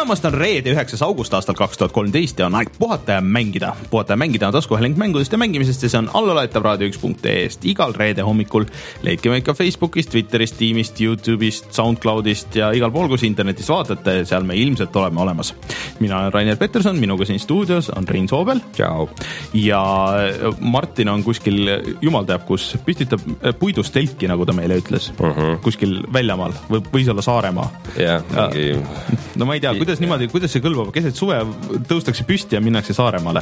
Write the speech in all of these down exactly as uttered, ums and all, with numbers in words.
tulemast on reede üheksas august aastal kaks tuhat kolmteist ja on aeg puhata ja mängida. Puhata ja mängida on taskuhääling mängudest ja mängimisest ja see on allalaetav raadio üks punkt ee-st igal reede hommikul. Leidke meid ka Facebookist, Twitterist, Teamist, YouTube'ist, Soundcloudist ja igal pool, kus internetis vaatate, seal me ilmselt oleme olemas. Mina olen Rainer Peterson, minuga siin stuudios on Rein Soobel. Ciao. Ja Martin on kuskil, jumal teab kus, püstitab puidust telki, nagu ta meile ütles. Uh-huh. Kuskil väljamaal, või võis olla Saaremaa. Yeah, mingi... No ma ei tea, kuidas niimoodi, kuidas see kõlbab, keset suve tõustakse püsti ja minnakse Saaremaale.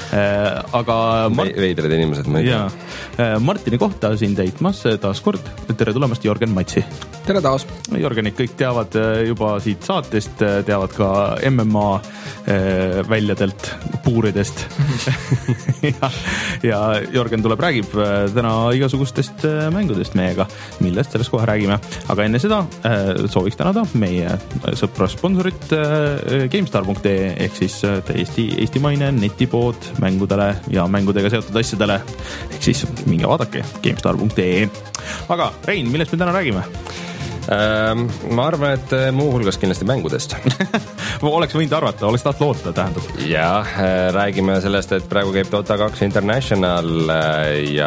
Aga Mart... Veidrad inimesed, ma ei tea. Martini kohta siin teitmas taas kord. Tere tulemast, Jorgen Matsi. Tere taas. Jorgenit kõik teavad juba siit saatest, teavad ka M M A väljadelt, puuridest. ja, ja Jorgen tuleb, räägib täna igasugustest mängudest meiega, millest sellest kohe räägime. Aga enne seda sooviks tänada meie sõpra sponsorit GameStar punkt ee ehk siis täiesti eestimaine netipood mängudele ja mängudega seotud asjadele. Ehk siis minge vaadake GameStar punkt ee. Aga Rein, millest me täna räägime? Ähm, ma arvan, et muuhulgas kindlasti mängudest. Oleks võinud arvata, oleks taht loota, tähendab. Ja, räägime sellest, et praegu käib Dota kaks International ja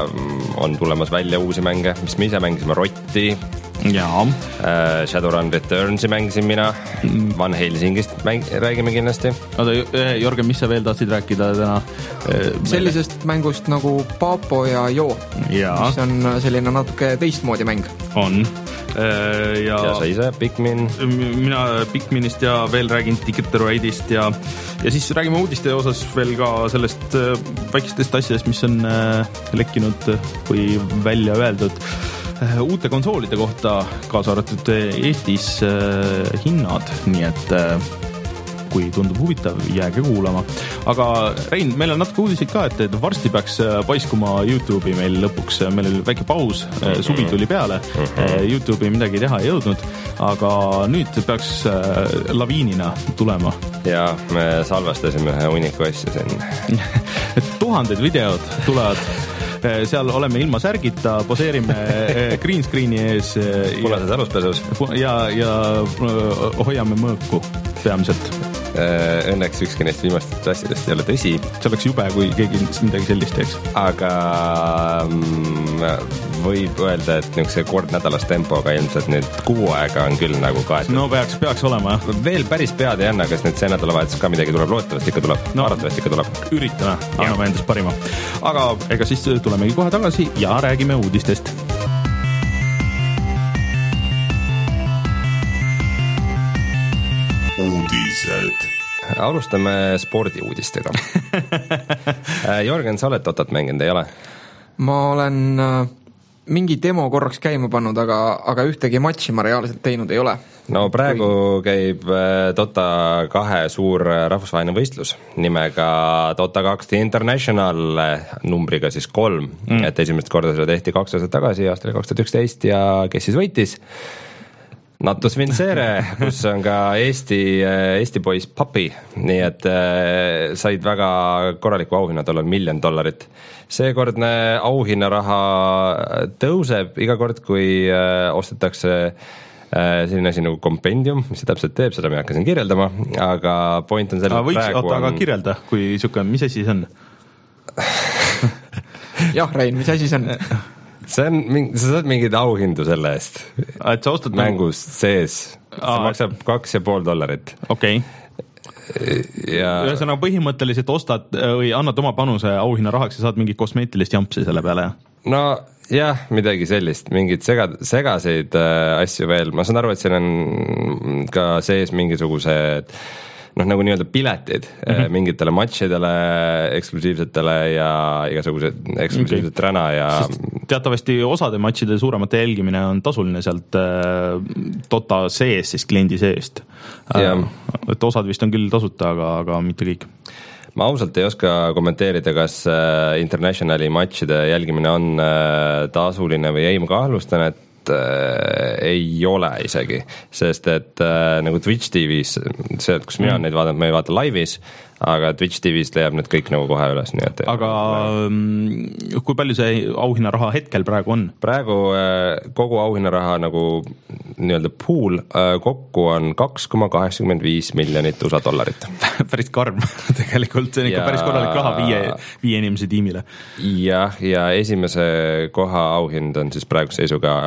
on tulemas välja uusi mänge, mis me ise mängisime Rotti. Jaa. Shadowrun Returnsi mängisin mina. Van Helsingist mäng, räägime kindlasti. Oota, Jorgen, mis sa veel tahtsid rääkida täna? Sellisest mängust nagu Papo ja Jo, ja. Mis on selline natuke teistmoodi mäng. On. Ja, ja sa ise, Pikmin. Mina Pikminist ja veel räägin Ticket the Ride'ist ja, ja siis räägime uudiste osas veel ka sellest väikestest asjadest, mis on lekkinud või välja öeldud uute konsoolide kohta, kaasa arvatud Eestis hinnad, nii et kui tundub huvitav, jääge kuulama. Aga Rein, meil on natuke uudiseid ka, et varsti peaks paiskuma YouTube'i meil lõpuks. Meil oli väike paus, suvi tuli peale, YouTube'i midagi teha ei jõudnud, aga nüüd peaks laviinina tulema. Ja me salvestasime ühe uniku asja siin. Tuhanded videod tulevad. Seal oleme ilma särgita, poseerime green screeni ees punases aluspesus ja, ja hoiame mõõku peamiselt. Õnneks ükski neist viimastest asjadest ei ole tõsi. See oleks jube, kui keegi midagi sellist teeks. Aga võib öelda, et niisuguse kord nädalas tempoga ilmselt nüüd kuu aega on küll nagu kaetud. No peaks, peaks olema, jah. Veel päris pead ei anna, kas nüüd see nädalavahetus ka midagi tuleb, loodetavasti ikka tuleb. No, arvatavasti ikka tuleb. Üritame, anname endast parima. Aga ega siis tulemegi kohe tagasi ja räägime uudistest. Uudised. Alustame spordiuudistega. Jorgen, sa oled Dotat mänginud, ei ole? Ma olen mingi demo korraks käima pannud, aga, aga ühtegi matši ma reaalselt teinud ei ole. No praegu käib Dota kahe suur rahvusvaheline võistlus nimega Dota kaks International numbriga siis kolm, mm. et esimest korda seda tehti kaks aastat tagasi aastal kaks tuhat üksteist ja kes siis võitis? Natus Vincere, kus on ka Eesti, Eesti poiss Papi, nii et äh, said väga korraliku auhinna, tal on miljon dollarit. Seekordne auhinnaraha tõuseb iga kord, kui äh, ostetakse äh, selline asi nagu kompendium, mis see täpselt teeb, seda me hakkasin kirjeldama, aga point on selle võiks, praegu oota, on... aga kirjelda, kui siuke, mis asi see on? Jah, Rein, mis asi see on? See on mingi, sa saad mingid auhindu selle eest. Et sa ostad mängus sees. See maksab kaks ja pool dollarit. Okei. Ja... Ühesõnaga põhimõtteliselt ostad või annad oma panuse auhinna rahaks ja saad mingi kosmeetilist jampsi selle peale. No jah, midagi sellist, mingid sega, segaseid äh, asju veel. Ma saan aru, et seal on ka sees mingisugused noh, nagu nii-öelda piletid mm-hmm. mingitele matšidele, eksklusiivsetele ja igasugused eksklusiivset okay. räna ja sest teatavasti osade matšide suuremate jälgimine on tasuline sealt äh, Dota sees, siis kliendi seest. Äh, et osad vist on küll tasuta, aga, aga mitte kõik. Ma ausalt ei oska kommenteerida, kas äh, Internationali matšide jälgimine on äh, tasuline või ei, ma kahtlustan, et ei ole isegi, sest et äh, nagu Twitch T V-s, see, kus mina mm. neid vaatan, ma ei vaata laivis, aga Twitch T V-st leiab need kõik nagu kohe üles. Nii et, aga äh, kui palju see auhinnaraha hetkel praegu on? Praegu äh, kogu auhinnaraha nagu nii-öelda pool kokku on kaks koma kaheksakümmend viis miljonit U S A dollarit. Päris karm tegelikult, see on ikka ja... päris korralik raha viie, viie inimese tiimile. Jah, ja esimese koha auhind on siis praeguse seisuga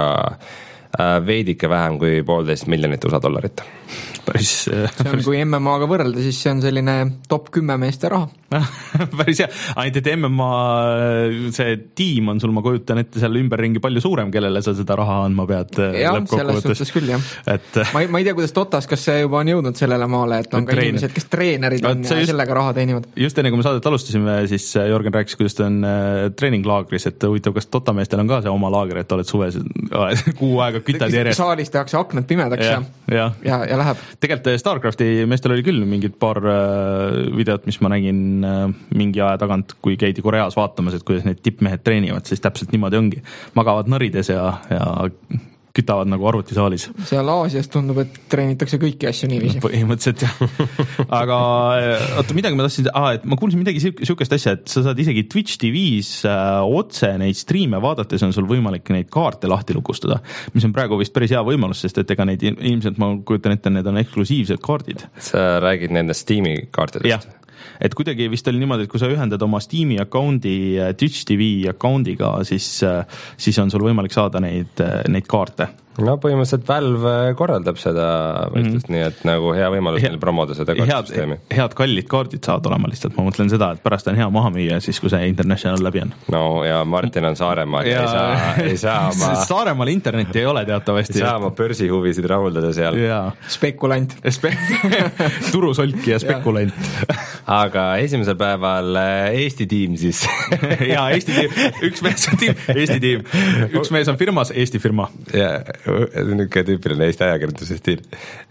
veidike vähem kui poolteist miljonit U S A dollarit. Päris, see on, kui M M A-ga võrrelda, siis see on selline top kümme meeste raha. Päris hea, ainult et M M A see tiim on sul, ma kujutan ette seal ümberringi palju suurem, kellele sa seda raha andma pead. Jah, selles suhtes küll, jah. Et... Ma, ei, ma ei tea, kuidas Totas, kas see juba on jõudnud sellele maale, et on ka treener. Inimesed, kes treenerid on ja just, sellega raha teenivad. Just enne, kui me saadet alustasime, siis Jörgen rääkis, kuidas ta on treeninglaagris, et huvitav, kas Totameestel on ka see oma laager, et oled suves kuu aega kütad järjest. Saalis tehakse aknad pimedaks ja, ja, ja, ja läheb. Tegelikult Starcrafti meestel oli küll mingid paar videot, mis ma nägin mingi aja tagant, kui käidi Koreas vaatamas, et kuidas need tippmehed treenivad, siis täpselt niimoodi ongi. Magavad nõrides ja, ja kütavad nagu arvutisaalis. Seal Aasias tundub, et treenitakse kõiki asju niiviisi. Põhimõtteliselt jah. Aga oota, midagi ma tahtsin, ah, et ma kuulsin midagi siukest asja, et sa saad isegi Twitch T V's äh, otse neid striime vaadates on sul võimalik neid kaarte lahti lukustada, mis on praegu vist päris hea võimalus, sest et ega neid ilmselt ma kujutan ette, need on eksklusiivsed kaardid. Sa räägid nendest Steam'i kaartidest? Jah. Et kuidagi vist oli niimoodi, et kui sa ühendad oma Steam'i account'i Twitch T V account'iga, siis, siis on sul võimalik saada neid, neid kaarte. No põhimõtteliselt Valve korraldab seda võistlust mm. nii, et nagu hea võimalus neil promoda seda kaartsüsteemi. Head, head kallid kaardid saavad olema lihtsalt, ma mõtlen seda, et pärast on hea maha müüa siis, kui see International läbi on. No ja Martin on Saaremaal ja ei saa, ei saa oma... Saaremaal internetti ei ole teatavasti. Ei saa oma börsihuvisid rahuldada seal. Spekulant. Spe... Turusolki ja spekulant. Aga esimesel päeval Eesti tiim siis. Jaa, Eesti tiim. Üks mees on tiim, Eesti tiim. Üks mees on firmas, Eesti firma. Ja niisugune tüüpiline Eesti ajakirjanduse stiil.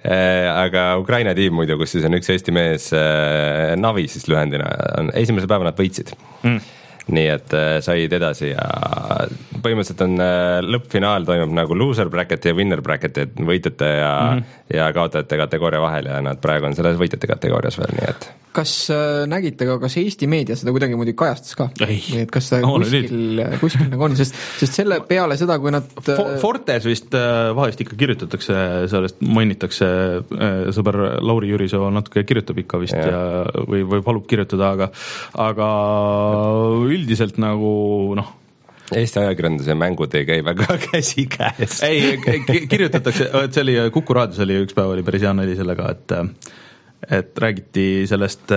Aga Ukraina tiim muidu, kus siis on üks Eesti mees Navi siis lühendina, on esimese päeva nad võitsid. Mm. Nii et said edasi ja põhimõtteliselt on lõppfinaal toimub nagu loser bracket ja winner bracket, et võitjate ja, mm-hmm. ja kaotajate kategooria vahel ja nad praegu on selles võitjate kategoorias veel, nii et kas äh, nägite ka, kas Eesti meedia seda kuidagi muidu kajastas ka? Ei. Et kas ta oh, kuskil, kuskil nagu on, sest, sest selle peale seda, kui nad Fortes vist äh, vahest ikka kirjutatakse, sellest mainitakse äh, sõber Lauri Jürisoo natuke kirjutab ikka vist ja, ja või, või palub kirjutada, aga aga üldiselt nagu noh Eesti ajakirjanduse mängud ei käi väga käsi käes. Ei, kirjutatakse, et see oli Kuku raadios oli üks päev oli päris hea nali sellega, et et räägiti sellest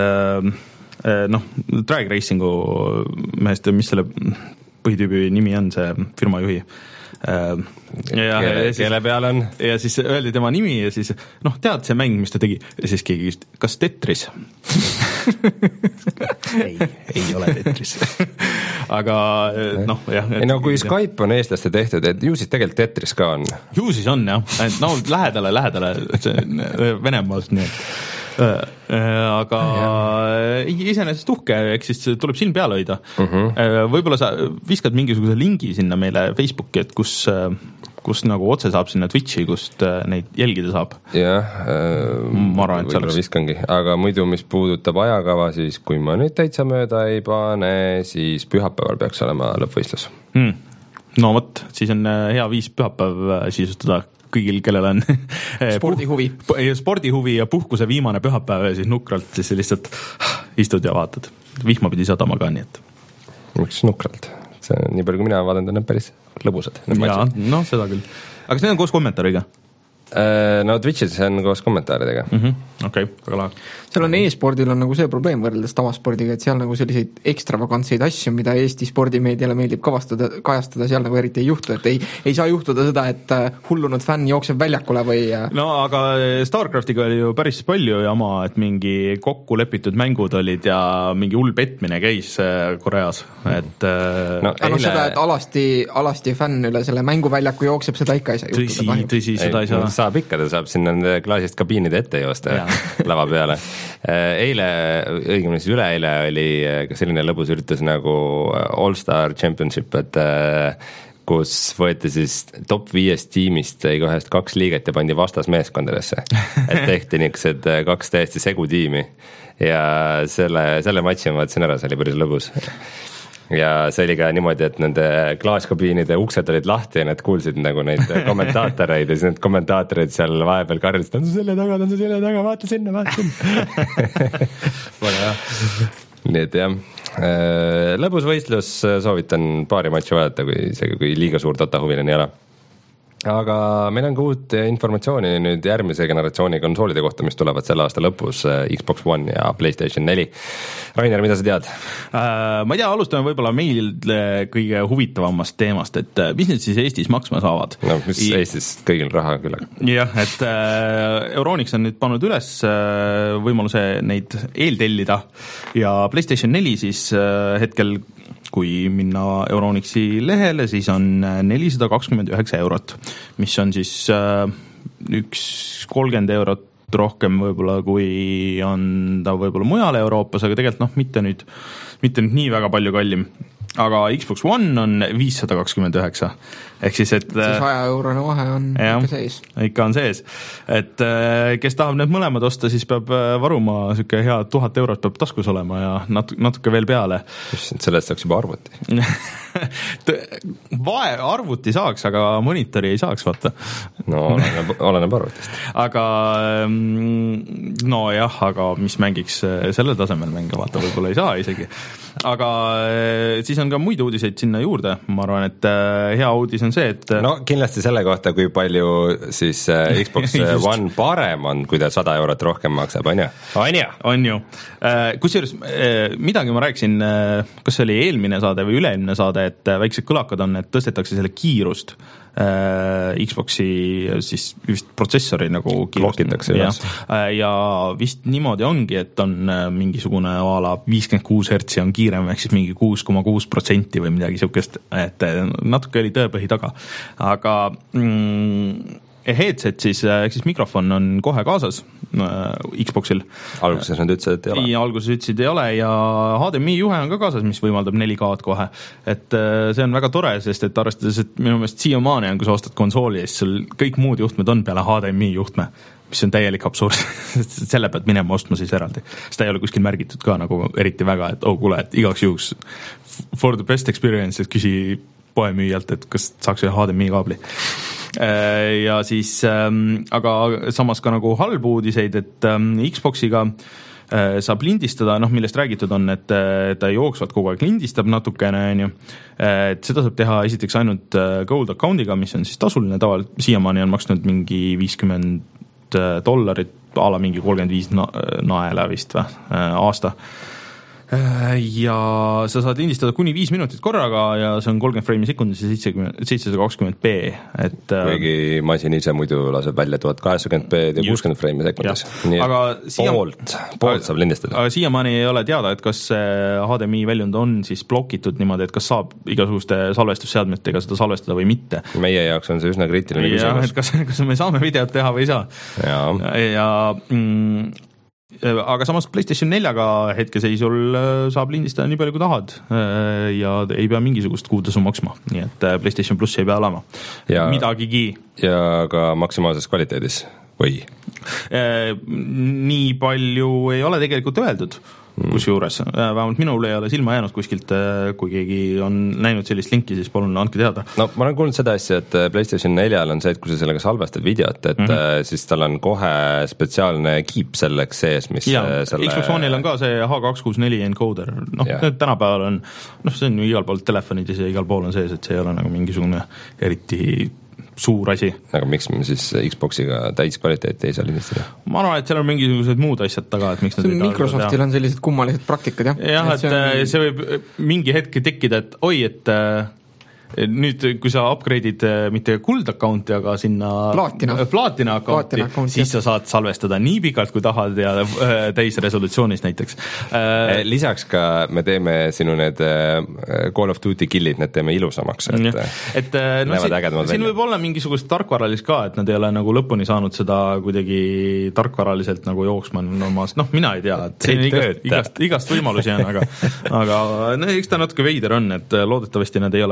noh, drag racingu mehest, mis selle põhitüübi nimi on, see firma juhi. Ja, kelle, siis, kelle peal on? Ja siis öeldi tema nimi ja siis noh, tead see mäng, mis ta tegi? Ja siis keegi just, kas Tetris? ei, ei ole Tetris. Aga noh, jah. Ei no kui Skype on eestlaste tehtud, et ju siis tegelikult Tetris ka on. Ju siis on jah, et no lähedale, lähedale Venemaalt nii, et aga iseenesest uhke, eks siis tuleb silm peale hoida. Uh-huh. Võib-olla sa viskad mingisuguse lingi sinna meile Facebooki, et kus, kus nagu otse saab sinna Twitchi, kust neid jälgida saab. Jah, arvan, võib-olla viskangi, aga muidu mis puudutab ajakava, siis kui ma nüüd täitsa mööda ei pane, siis pühapäeval peaks olema lõppvõistlus. Hmm. No võt, siis on hea viis pühapäev sisustada kõigil, kellel on spordihuvi. spordihuvi ja puhkuse viimane pühapäev ja siis nukralt siis lihtsalt istud ja vaatad. Vihma pidi sadama ka, nii et. Miks nukralt? See, nii palju kui mina vaatan, on päris lõbusad. Jaa, no seda küll. Aga see on koos kommentaariga? No Twitchis on koos kommentaaridega. Mm-hmm. Okei, okay, väga lahe. Seal on e-spordil on nagu see probleem võrreldes tavaspordiga, et seal nagu selliseid ekstravagantseid asju, mida Eesti spordimeediale meeldib kavastada, kajastada, seal nagu eriti ei juhtu, et ei, ei saa juhtuda seda, et hullunud fänn jookseb väljakule või... No aga Starcraftiga oli ju päris palju jama, et mingi kokku lepitud mängud olid ja mingi hull petmine käis Koreas, et... No, eile... no seda, et alasti, alasti fänn üle selle mänguväljaku jookseb, seda ikka ei saa juhtuda. Tõsi, tõsi, seda ei, ei saa. Saab ikka, ta saab sinna klaasist kabiinide ette joosta lava peale. Eile, õigemini siis üleeile oli ka selline lõbus üritus nagu All-Star Championship, et kus võeti siis top viiest tiimist igahest kaks liiget ja pandi vastas meeskondadesse. Et tehti niisugused kaks täiesti segu tiimi ja selle, selle matši ma vaatasin ära, see oli päris lõbus. ja see oli ka niimoodi, et nende klaaskabiinide uksed olid lahti ja need kuulsid nagu neid kommentaatoreid ja siis need kommentaatorid seal vahepeal karjusid, on su selle taga, on su selle taga, vaata sinna, vaata sinna. Väga hea. Nii et jah, lõbus võistlus, soovitan paari matši vaadata, kui isegi kui liiga suur Dota huviline ei ole. Aga meil on ka uut informatsiooni nüüd järgmise generatsiooni konsoolide kohta, mis tulevad selle aasta lõpus, Xbox One ja PlayStation neli. Rainer, mida sa tead? Äh, ma ei tea, alustame võib-olla meil kõige huvitavamast teemast, et mis need siis Eestis maksma saavad? No mis I... Eestis kõigil raha küll. Jah, et äh, Euronics on nüüd pannud üles äh, võimaluse neid eeltellida ja PlayStation neli siis äh, hetkel kui minna Euronixi lehele, siis on nelisada kakskümmend üheksa eurot, mis on siis äh, üks kolmkümmend eurot rohkem võib-olla, kui on ta võib-olla mujal Euroopas, aga tegelikult noh, mitte nüüd, mitte nüüd nii väga palju kallim. Aga Xbox One on viissada kakskümmend üheksa. Ehk siis, et... See saja eurone vahe on jah, ikka sees. Ikka on sees. Et kes tahab need mõlemad osta, siis peab varuma süke hea tuhat eurot peab taskus olema ja nat- natuke veel peale. Sellest saaks juba arvuti. Vae arvuti saaks, aga monitori ei saaks, vaata. No, oleneb, oleneb arvutist. Aga no jah, aga mis mängiks sellel tasemel mänge, vaata, võib-olla ei saa isegi. Aga siis on ka muid uudiseid sinna juurde, ma arvan, et hea uudis on see, et no kindlasti selle kohta, kui palju siis Xbox One parem on, kui ta sada eurot rohkem maksab, on ju? On ju? On ju. Kusjuures midagi ma rääkisin, kas see oli eelmine saade või üleelmine saade, et väiksed kõlakad on, et tõstetakse selle kiirust Xboxi siis vist protsessori nagu blokitakse üles. Ja vist niimoodi ongi, et on mingisugune ala viiskümmend kuus hertsi on kiirem, ehk siis mingi kuus koma kuus protsenti või midagi siukest, et natuke oli tõepõhi taga. Aga mm, headset siis, ehk siis mikrofon on kohe kaasas Xboxil. Alguses nad ütlesid, et ei ole. Ja alguses ütlesid, ei ole ja H D M I juhe on ka kaasas, mis võimaldab neli K-d kohe. Et see on väga tore, sest et arvestades, et minu meelest siiamaani on, kui sa ostad konsooli, siis sul kõik muud juhtmed on peale H D M I juhtme, mis on täielik absurd. Selle pead minema ostma siis eraldi. Seda ei ole kuskil märgitud ka nagu eriti väga, et oh kuule, et igaks juhuks for the best experience, et küsi poemüüjalt, et kas saaks ühe H D M I kaabli. Ja siis, aga samas ka nagu halb uudiseid, et Xboxiga saab lindistada, noh millest räägitud on, et ta jooksvalt kogu aeg lindistab natukene, et seda saab teha esiteks ainult Gold accountiga, mis on siis tasuline taval, siiamaani on maksnud mingi viiskümmend dollarit, ala mingi kolmkümmend viis naela vist või, aasta. Ja sa saad lindistada kuni viis minutit korraga ja see on kolmkümmend freimi sekundis ja seitsesada kakskümmend p. Et, kuigi masin ise muidu laseb välja tuhat kaheksakümmend p ja kuuskümmend freimi sekundis. Nii et siia, poolt, poolt saab lindistada. Aga siiamaani ei ole teada, et kas H D M I väljund on siis blokitud niimoodi, et kas saab igasuguste salvestusseadmetega seda salvestada või mitte. Meie jaoks on see üsna kriitiline küsimus. Et kas, kas me saame videot teha või ei saa. Ja, ja mm, aga samas PlayStation neljaga hetkeseisul saab lindistada nii palju kui tahad ja ei pea mingisugust kuutasu maksma, nii et PlayStation Plus ei pea olema ja, midagigi. Ja ka maksimaalses kvaliteedis või? Nii palju ei ole tegelikult öeldud. Kus juures, vähemalt minul ei ole silma jäänud kuskilt, kui keegi on näinud sellist linki, siis palun andke teada. No ma olen kuulnud seda asja, et PlayStation neljal on see, et kui sa sellega salvestad videot, et mm-hmm. siis tal on kohe spetsiaalne kiip selleks sees, mis ja, selle... Xbox One'il on ka see H kaks kuus neli encoder, noh tänapäeval on, noh see on ju igal pool telefonides ja igal pool on sees, et see ei ole nagu mingisugune eriti suur asi. Aga miks me siis Xboxiga täiskvaliteeti ei saa lindistada? Ma arvan, et seal on mingisugused muud asjad taga, et miks nad Microsoftil on sellised kummalised praktikad, jah? Jah, et, et see, on... see võib mingi hetk tekkida, et oi, et nüüd, kui sa upgrade'id mitte kuld accounti, aga sinna plaatina, plaatina accounti, plaatina siis sa saad salvestada nii pikalt, kui tahad ja täisresolutsioonis näiteks. Lisaks ka me teeme sinu need Call of Duty killid, need teeme ilusamaks. Et, et no, siin, siin võib olla mingisugust tarkvaralist ka, et nad ei ole nagu lõpuni saanud seda kuidagi tarkvaraliselt nagu jooksma normaalselt. Noh, mina ei tea, et siin igast, igast, igast võimalusi on, aga, aga no, eks ta natuke veider on, et loodetavasti nad ei ole blokkinud ära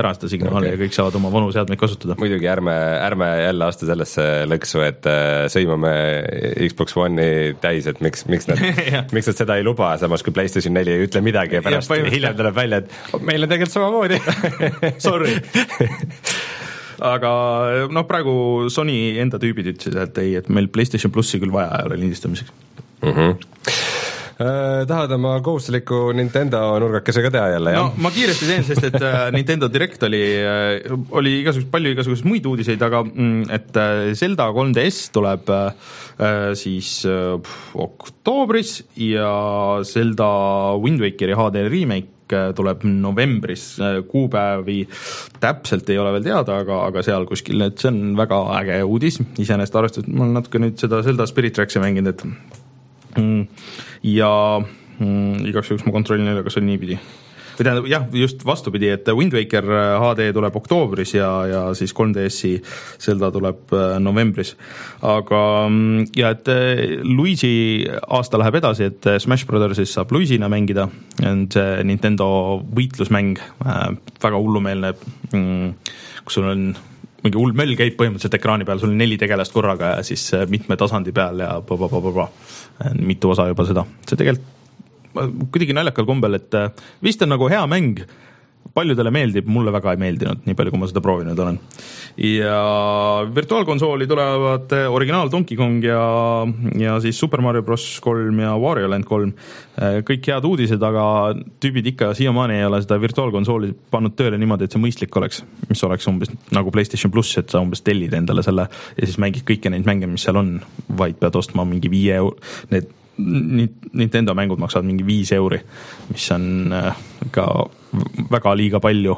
ära seda signaali okay. ja kõik saavad oma vanu seadmeid kasutada. Muidugi ärme, ärme jälle astu sellesse lõksu, et sõimame Xbox One'i täis, et miks, miks, nad, miks nad seda ei luba, samas kui PlayStation neli ei ütle midagi ja pärast ja hiljem tuleb välja, et meil on tegelikult samamoodi. Sorry. Aga noh, praegu Sony enda tüübid ütlesid, et ei, et meil PlayStation plussi küll vaja ei ole lindistamiseks. Mhm. Äh, tahad oma kohustusliku Nintendo nurgakese ka teha jälle, jah? No ma kiiresti teen, sest et Nintendo Direct oli, oli igasugust, palju igasugust muid uudiseid, aga et Zelda kolm D S tuleb siis oktoobris ja Zelda Wind Wakeri H D remake tuleb novembris, kuupäevi täpselt ei ole veel teada, aga, aga seal kuskil, et see on väga äge uudis, iseenesest arvestades, ma olen natuke nüüd seda Zelda Spirit Tracks'i mänginud, et ja mm, igaks juhuks ma kontrollin üle, kas on niipidi. Või tähendab, jah, just vastupidi, et Wind Waker H D tuleb oktoobris ja, ja siis kolm D S-i Zelda tuleb novembris. Aga ja, et Luigi aasta läheb edasi, et Smash Brothersis saab Luigina mängida, see Nintendo võitlusmäng, väga hullumeelne, kus sul on mingi hull möll käib põhimõtteliselt ekraani peal, sul on neli tegelast korraga ja siis mitme tasandi peal ja pa-pa-pa-pa-pa. Mitu osa juba seda. See tegelikult kuidagi naljakal kombel, et vist on nagu hea mäng, paljudele meeldib, mulle väga ei meeldinud, nii palju kui ma seda proovinud olen. Ja virtuaalkonsooli tulevad originaal Donkey Kong ja, ja siis Super Mario Bros. kolm ja Wario Land kolm. Kõik head uudised, aga tüübid ikka siiamaani ei ole seda virtuaalkonsooli pannud tööle niimoodi, et see mõistlik oleks, mis oleks umbes nagu PlayStation Plus, et sa umbes tellid endale selle ja siis mängid kõiki neid mänge, mis seal on, vaid pead ostma mingi viie euro, need Nintendo mängud maksavad mingi viis euri, mis on ka väga liiga palju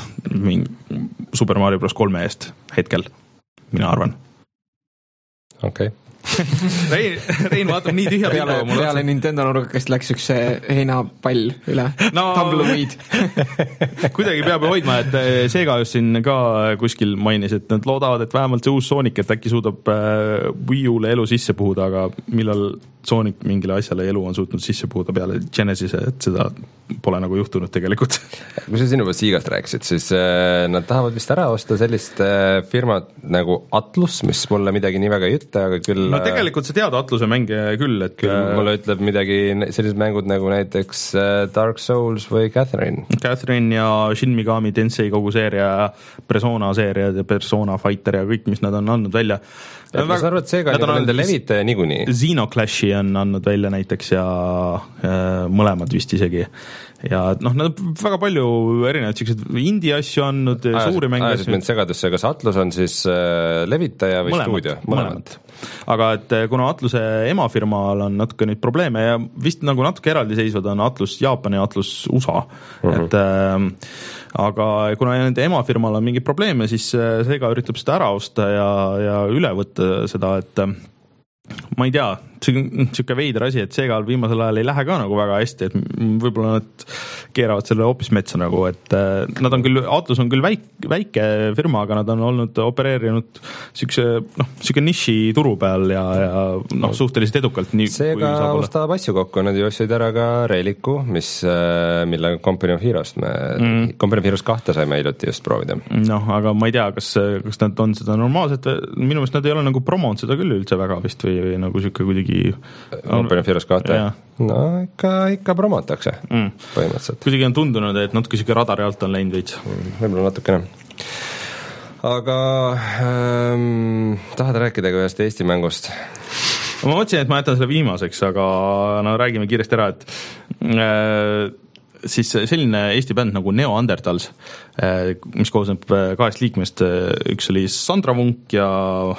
Super Mario Bros. kolme eest hetkel, mina arvan. Okei. Okay. Rein, Rein vaatab nii tühja peale, peale Nintendo nurgakest läks üks heinapall üle no, Tumbleweed. Kuidagi peab hoidma, et Sega just siin ka kuskil mainis, et nad loodavad, et vähemalt see uus Sonic, et äkki suudab Wii U'le elu sisse puhuda, aga millal Sonic mingile asjale elu on suutnud sisse puhuda peale Genesis, et seda pole nagu juhtunud tegelikult. Kui sa sinu Segast rääkisid, siis äh, nad tahavad vist ära osta sellist äh, firmat nagu Atlus, mis mulle midagi nii väga ei ütle, aga küll no tegelikult sa tead Atluse mänge küll, et küll mulle ütleb midagi sellised mängud nagu näiteks Dark Souls või Catherine. Catherine ja Shin Megami Tensei kogu seeria, Persona seeria ja Persona Fighter ja kõik, mis nad on andnud välja. Ja ma saan arvu, et seega on nende levitaja niikuinii. Xenoclashi on andnud välja näiteks ja, ja mõlemad vist isegi. Ja noh, nad on väga palju erinevad sellised indie asju andnud, ajas, suuri mänge. Ajasid mind segadusse, kas Atlus on siis äh, levitaja või mõlemad, stuudio? Mõlemad. Aga et kuna Atluse emafirmal on natuke neid probleeme ja vist nagu natuke eraldiseisvad on Atlus Jaapan ja Atlus U S A, uh-huh. et äh, aga kuna nende emafirmal on mingi probleeme, siis Sega üritab seda ära osta ja, ja üle võtta seda, et ma ei tea, siuke veider asi, et Segal viimasel ajal ei lähe ka nagu väga hästi, et võib-olla nad keeravad selle hoopis metsa nagu, et nad on küll, Atlus on küll väike, väike firma, aga nad on olnud opereerinud siukse, noh, siuke niši turu peal ja, ja noh, suhteliselt edukalt. Nii, Seega ostab asju kokku, nad ju ostsid ära ka Reliku, mis, mille Company of Heroes me, mm. Company of Heroes kahte saime hiljuti just proovida. Noh, aga ma ei tea, kas, kas nad on seda normaalselt, minu meelest nad ei ole nagu promonud seda küll üldse väga vist või, või nagu siuke kuidagi Company of Heroes kahte? No ikka, ikka promotakse mm. põhimõtteliselt. Kuidagi on tundunud, et natuke siuke radari alt on läinud veits. Võib-olla natukene. Aga ähm, tahad rääkida ka ühest Eesti mängust? Ma mõtlesin, et ma jätan selle viimaseks, aga no räägime kiiresti ära, et äh, siis selline Eesti bänd nagu Neanderthals, mis koosneb kahest liikmest, üks oli Sandra Vunk ja,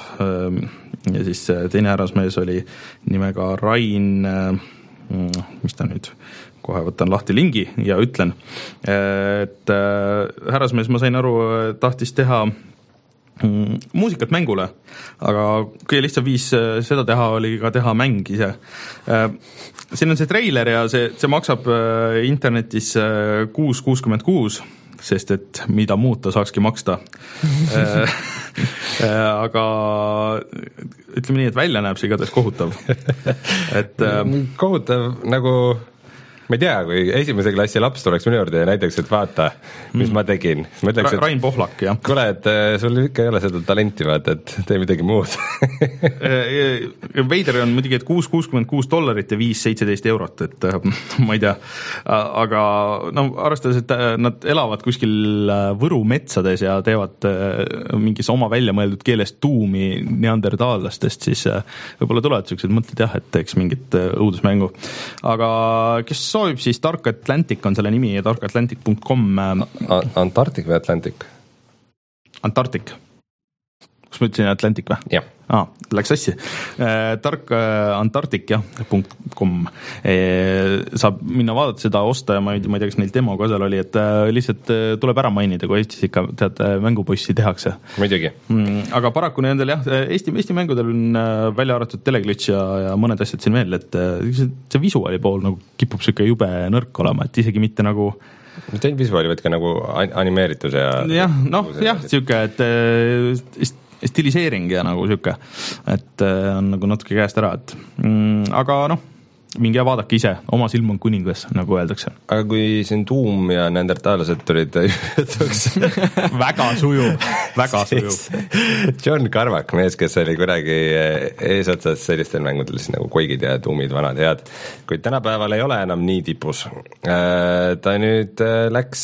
ja siis teine härrasmees oli nimega Rain, mis ta nüüd, kohe võtan lahti lingi ja ütlen, et härrasmees, ma sain aru, tahtis teha muusikat mängule, aga kõige lihtsam viis seda teha oli ka teha mäng ise. Siin on see treiler ja see, see maksab internetis kuus kuuskümmend kuus, sest et mida muud ta saakski maksta. Aga ütleme nii, et välja näeb see igatahes kohutav. Et, kohutav nagu ma ei tea, kui esimese klassi laps tuleks minu juurde ja näiteks, et vaata, mis mm. ma tegin. Ma ütleks, Ra- Rain Pohlak, jah. Kuule, et sul ikka ei ole seda talenti, vaata, et tee midagi muud. Veider on muidugi, et kuus kuuskümmend kuus dollarit ja viis seitseteist eurot, et ma ei tea. Aga no, arvestades, et nad elavad kuskil Võru metsades ja teevad mingis oma välja mõeldud keeles tuumi neandertaallastest, siis võib-olla tulevad sellised mõtled jah, et teeks mingit õudusmängu. Aga kes soovib, siis Dark Atlantic on selle nimi ja dark atlantic punkt com. Antarktik või Atlantic? Antarktik. Kus ma ütlesin Atlantic või? Jah. Ah, läks assi. Dark Antarktik, jah, punkt com. Saab minna vaadata seda, osta ja ma ei, ma ei tea, kas neil demo ka seal oli, et lihtsalt tuleb ära mainida, kui Eestis ikka tead, mängupossi tehakse. Muidugi. Aga paraku nendel jah, Eesti, Eesti mängudel on välja arvatud teleglitch ja, ja mõned asjad siin veel, et see, see visuaali pool nagu kipub siuke jube nõrk olema, et isegi mitte nagu mitte ainult visuaali, võid ka nagu animeeritus ja jah, noh, jah, siuke, et stiliseering ja nagu siuke, et on nagu natuke käest ära, et mm, aga noh, mingi ja vaadake ise, oma silm on kuningas, nagu öeldakse. Aga kui siin Doom ja neandertaalased tulid jutuks väga sujuv, väga sujuv. John Carmack, mees, kes oli kuidagi eesotsas sellistel mängudel, siis nagu Quake'id ja Doomid, vanad head, kuid tänapäeval ei ole enam nii tipus. Ta nüüd läks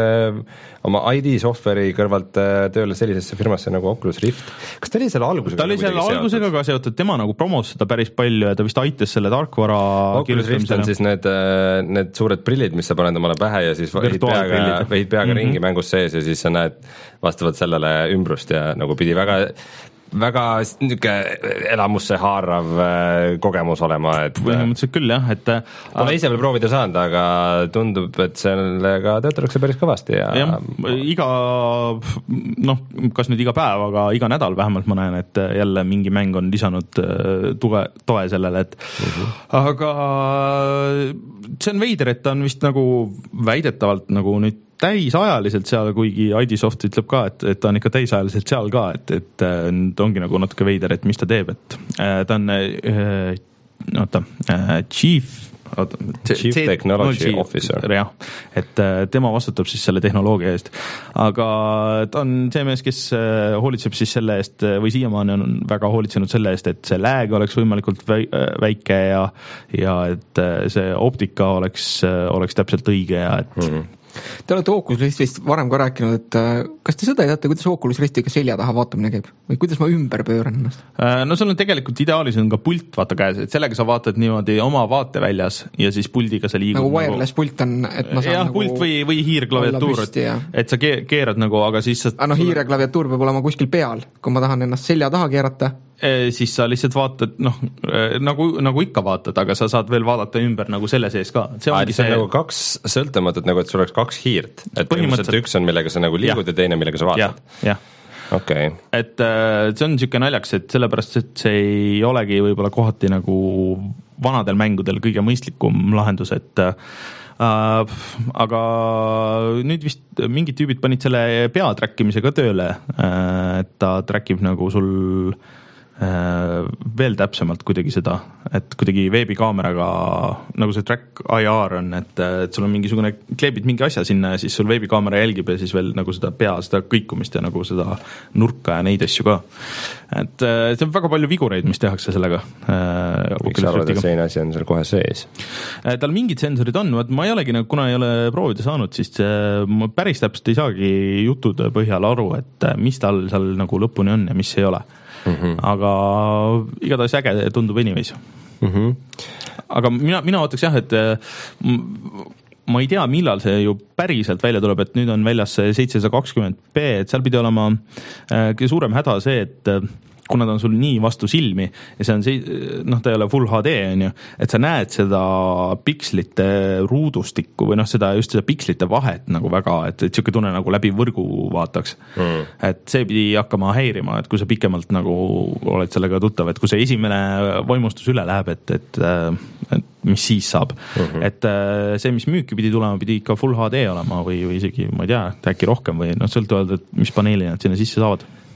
oma I D software'i kõrvalt tööle sellisesse firmasse nagu Oculus Rift. Kas ta oli selle algusega? Ta oli selle algusega ka seotud, tema nagu promos seda päris palju ja ta vist aitas selle tarkvara Oculus Rift on siis need, need suured prillid, mis sa paned omale pähe ja siis vehid peaga, vehid peaga mm-hmm. ringi mängus sees ja siis sa näed vastavalt sellele ümbrust ja nagu pidi väga väga niisugune elamusse haarav kogemus olema, et põhimõtteliselt küll jah, et pole ise veel proovida saanud, aga tundub, et sellega töötatakse päris kõvasti ja jah, iga noh, kas nüüd iga päev, aga iga nädal vähemalt ma näen, et jälle mingi mäng on lisanud tuge, toe sellele, et uh-huh. aga see on veider, et ta on vist nagu väidetavalt nagu nüüd täisajaliselt seal, kuigi I D Soft ütleb ka, et, et ta on ikka täisajaliselt seal ka, et, et nüüd ongi nagu natuke veider, et mis ta teeb, et ta on oota, chief oota, Chief C- Technology C- Officer. jah, et tema vastutab siis selle tehnoloogia eest, aga ta on see mees, kes hoolitseb siis selle eest või siiamaani on väga hoolitsenud selle eest, et see lag oleks võimalikult väike ja, ja et see optika oleks, oleks täpselt õige ja et mm-hmm. Te olete Oculus Riftist varem ka rääkinud, et kas te seda ei teate, kuidas Oculus Riftiga selja taha vaatamine käib? Või kuidas ma ümber pööran ennast? No sul on tegelikult ideaalis on ka pult vaata käes, et sellega sa vaatad niimoodi oma vaateväljas ja siis puldiga sa liigud nagu wireless nagu... pult on, et ma saan jah, nagu pult või, või hiirklaviatuur, et, et sa keerad nagu, aga siis sa... Ah, no hiireklaviatuur peab olema kuskil peal, kui ma tahan ennast selja taha keerata siis sa lihtsalt vaatad, noh, nagu, nagu ikka vaatad, aga sa saad veel vaadata ümber nagu selle sees ka. See on, see on nagu kaks sõltumatut, nagu et sul oleks kaks hiirt, et põhimõtteliselt üks on, millega sa nagu liigud ja, ja teine, millega sa vaatad. jah, okay. Et see on niisugune naljaks, et sellepärast, et see ei olegi võib-olla kohati nagu vanadel mängudel kõige mõistlikum lahendus, et Uh, aga nüüd vist mingid tüübid panid selle pea trackimise ka tööle, uh, et ta trackib nagu sul uh, veel täpsemalt kuidagi seda, et kuidagi veebikaameraga nagu see track I R on, et, et sul on mingisugune, kleebid mingi asja sinna ja siis sul veebikaamera jälgib ja siis veel nagu seda pea, seda kõikumist ja nagu seda nurka ja neid asju ka. Et see on väga palju vigureid, mis tehakse sellega. Miks sa arvad, et selline asi on seal kohe sees? Tal mingid sensorid on, ma ei olegi, kuna ei ole proovida saanud, siis ma päris täpselt ei saagi jutude põhjal aru, et mis tal seal nagu lõpuni on ja mis ei ole. Mm-hmm. Aga igatahes äge tundub anyways. Mm-hmm. Aga mina, mina ootaks jah, et ma ei tea, millal see ju päriselt välja tuleb, et nüüd on väljas seitsesada kakskümmend p, et seal pidi olema kõige suurem häda see, et kuna ta on sul nii vastu silmi ja see on see, noh, ta ei ole full H D on ju, et sa näed seda pikslite ruudustikku või noh, seda just seda pikslite vahet nagu väga, et, et siuke tunne nagu läbi võrgu vaataks. Mm. Et see pidi hakkama häirima, et kui sa pikemalt nagu oled sellega tuttav, et kui see esimene vaimustus üle läheb, et, et, et mis siis saab. Mm-hmm. Et see, mis müüki pidi tulema, pidi ikka full H D olema või, või isegi, ma ei tea, äkki rohkem või noh, sõltuvalt, et mis paneeli nad sinna sisse saavad.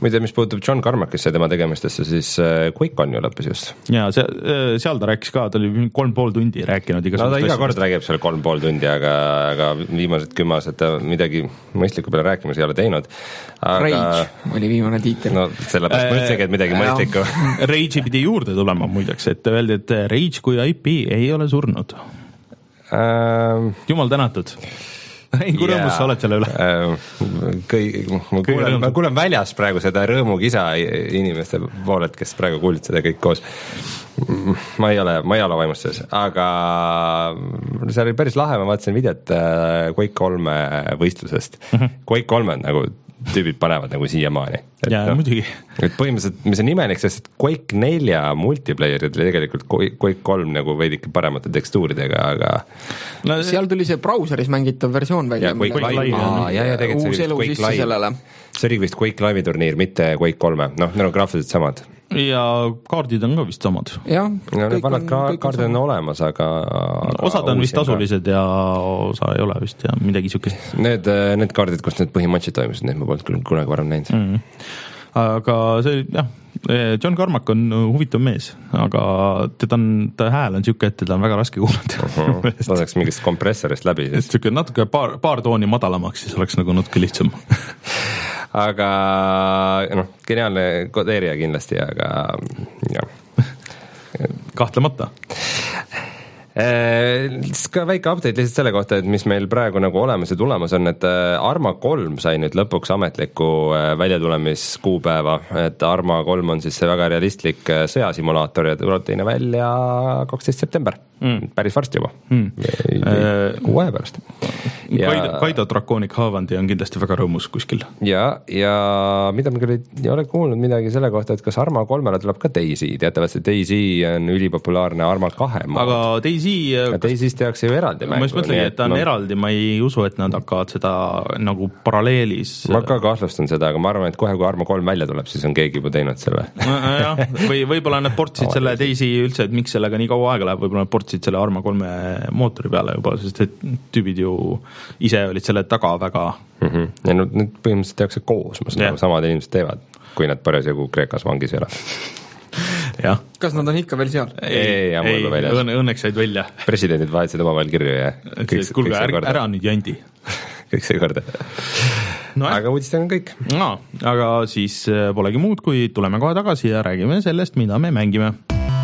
muide, mis puutub John Carmackisse ja tema tegemistesse, siis QuakeCon ju lõppes just. Ja see, seal ta rääkis ka, ta oli kolm pool tundi rääkinud. No ta iga kord räägib seal kolm pool tundi, aga, aga viimased kümme aastat ta midagi mõistlikku peale rääkimas ei ole teinud. Aga... Rage oli viimane tiitel. No sellepärast äh, mõtlesingi, et midagi mõistlikku. Rage'i pidi juurde tulema muideks, et öeldi, et Rage kui I P ei ole surnud. Uh, Jumal tänatud. Kui yeah. rõõmus sa oled selle üle? Uh, kõi, ma, kuulen, ma kuulen väljas praegu seda rõõmukisa inimeste pooled, kes praegu kuulid seda kõik koos. Ma ei ole, ma ei ole vaimustuses, aga see oli päris lahe, ma vaatasin videot Quake kolme võistlusest. Mm-hmm. Quake kolme on nagu tüübid panevad nagu siiamaani. Jaa, no, muidugi. Et põhimõtteliselt, mis on imelik, sest Quake nelja multiplayerid oli tegelikult Quake kolm nagu veidike paremate tekstuuridega, aga no, seal tuli see brauseris mängitav versioon välja. Ja, Quake Live. Aa, ja, ja, tegelikult see oli Quake Live. See oli vist Quake Live'i turniir, mitte Quake kolme. Noh, need on graafiliselt samad. Ja kaardid on ka vist samad. Ja, no, vanad ka, kaardid on olemas, aga, aga osad on vist tasulised ja osa ei ole vist ja midagi siukest. Need, need kaardid, kus need põhimatšid toimusid, need ma polnud küll kunagi varem näinud. Mm. Aga see, jah, John Carmack on huvitav mees, aga teda on, ta hääl on siuke, et teda on väga raske kuulata. Uh-huh. Laseks mingist kompressorist läbi. Siis. Siuke natuke paar, paar tooni madalamaks, siis oleks nagu natuke lihtsam. Aga noh, geniaalne kodeerija kindlasti, aga jah. Kahtlemata. Ka väike update lihtsalt selle kohta, et mis meil praegu nagu olemas ja tulemas on, et Arma kolm sai nüüd lõpuks ametliku väljatulemiskuupäeva, et Arma kolm on siis see väga realistlik sõjasimulaator ja tuleb teine välja kaksteist september. Mm. Päris varsti juba mm. kuu aja pärast ja... Kaido, Kaido Draconic Havandi on kindlasti väga rõõmus kuskil ja, ja mida me küll ei, ei ole kuulnud midagi selle kohta, et kas Arma kolmele tuleb ka DayZ, teatavasti DayZ on ülipopulaarne Arma kahe aga DayZ DayZist tehakse ju eraldi ma just mõtlengi, et ta on no... eraldi, ma ei usu, et nad hakkavad seda nagu paralleelis ma ka kahtlustan seda, aga ma arvan, et kohe kui Arma kolm välja tuleb, siis on keegi juba teinud selle ja, või võib-olla nad portsid selle DayZ üldse, et miks sellega nii kaua aega läheb, võib-olla nad portsid selle Arma kolme mootori peale juba, sest et tüübid ju ise olid selle taga väga mm-hmm. ja nüüd, nüüd põhimõtteliselt tehakse koos, ma saan aru, samad inimesed teevad, kui nad parasjagu Kreekas vangis ei ole. Jah. Kas nad on ikka veel seal? Ei, ei, ei õnne, õnneks said välja. Presidendid vahetsid oma veel kirju ja kõik, kulge, kõik ära, ära nüüd jandi. kõik see korda. No, aga uudistel on kõik. No, aga siis polegi muud, kui tuleme kohe tagasi ja räägime sellest, mida me mängime.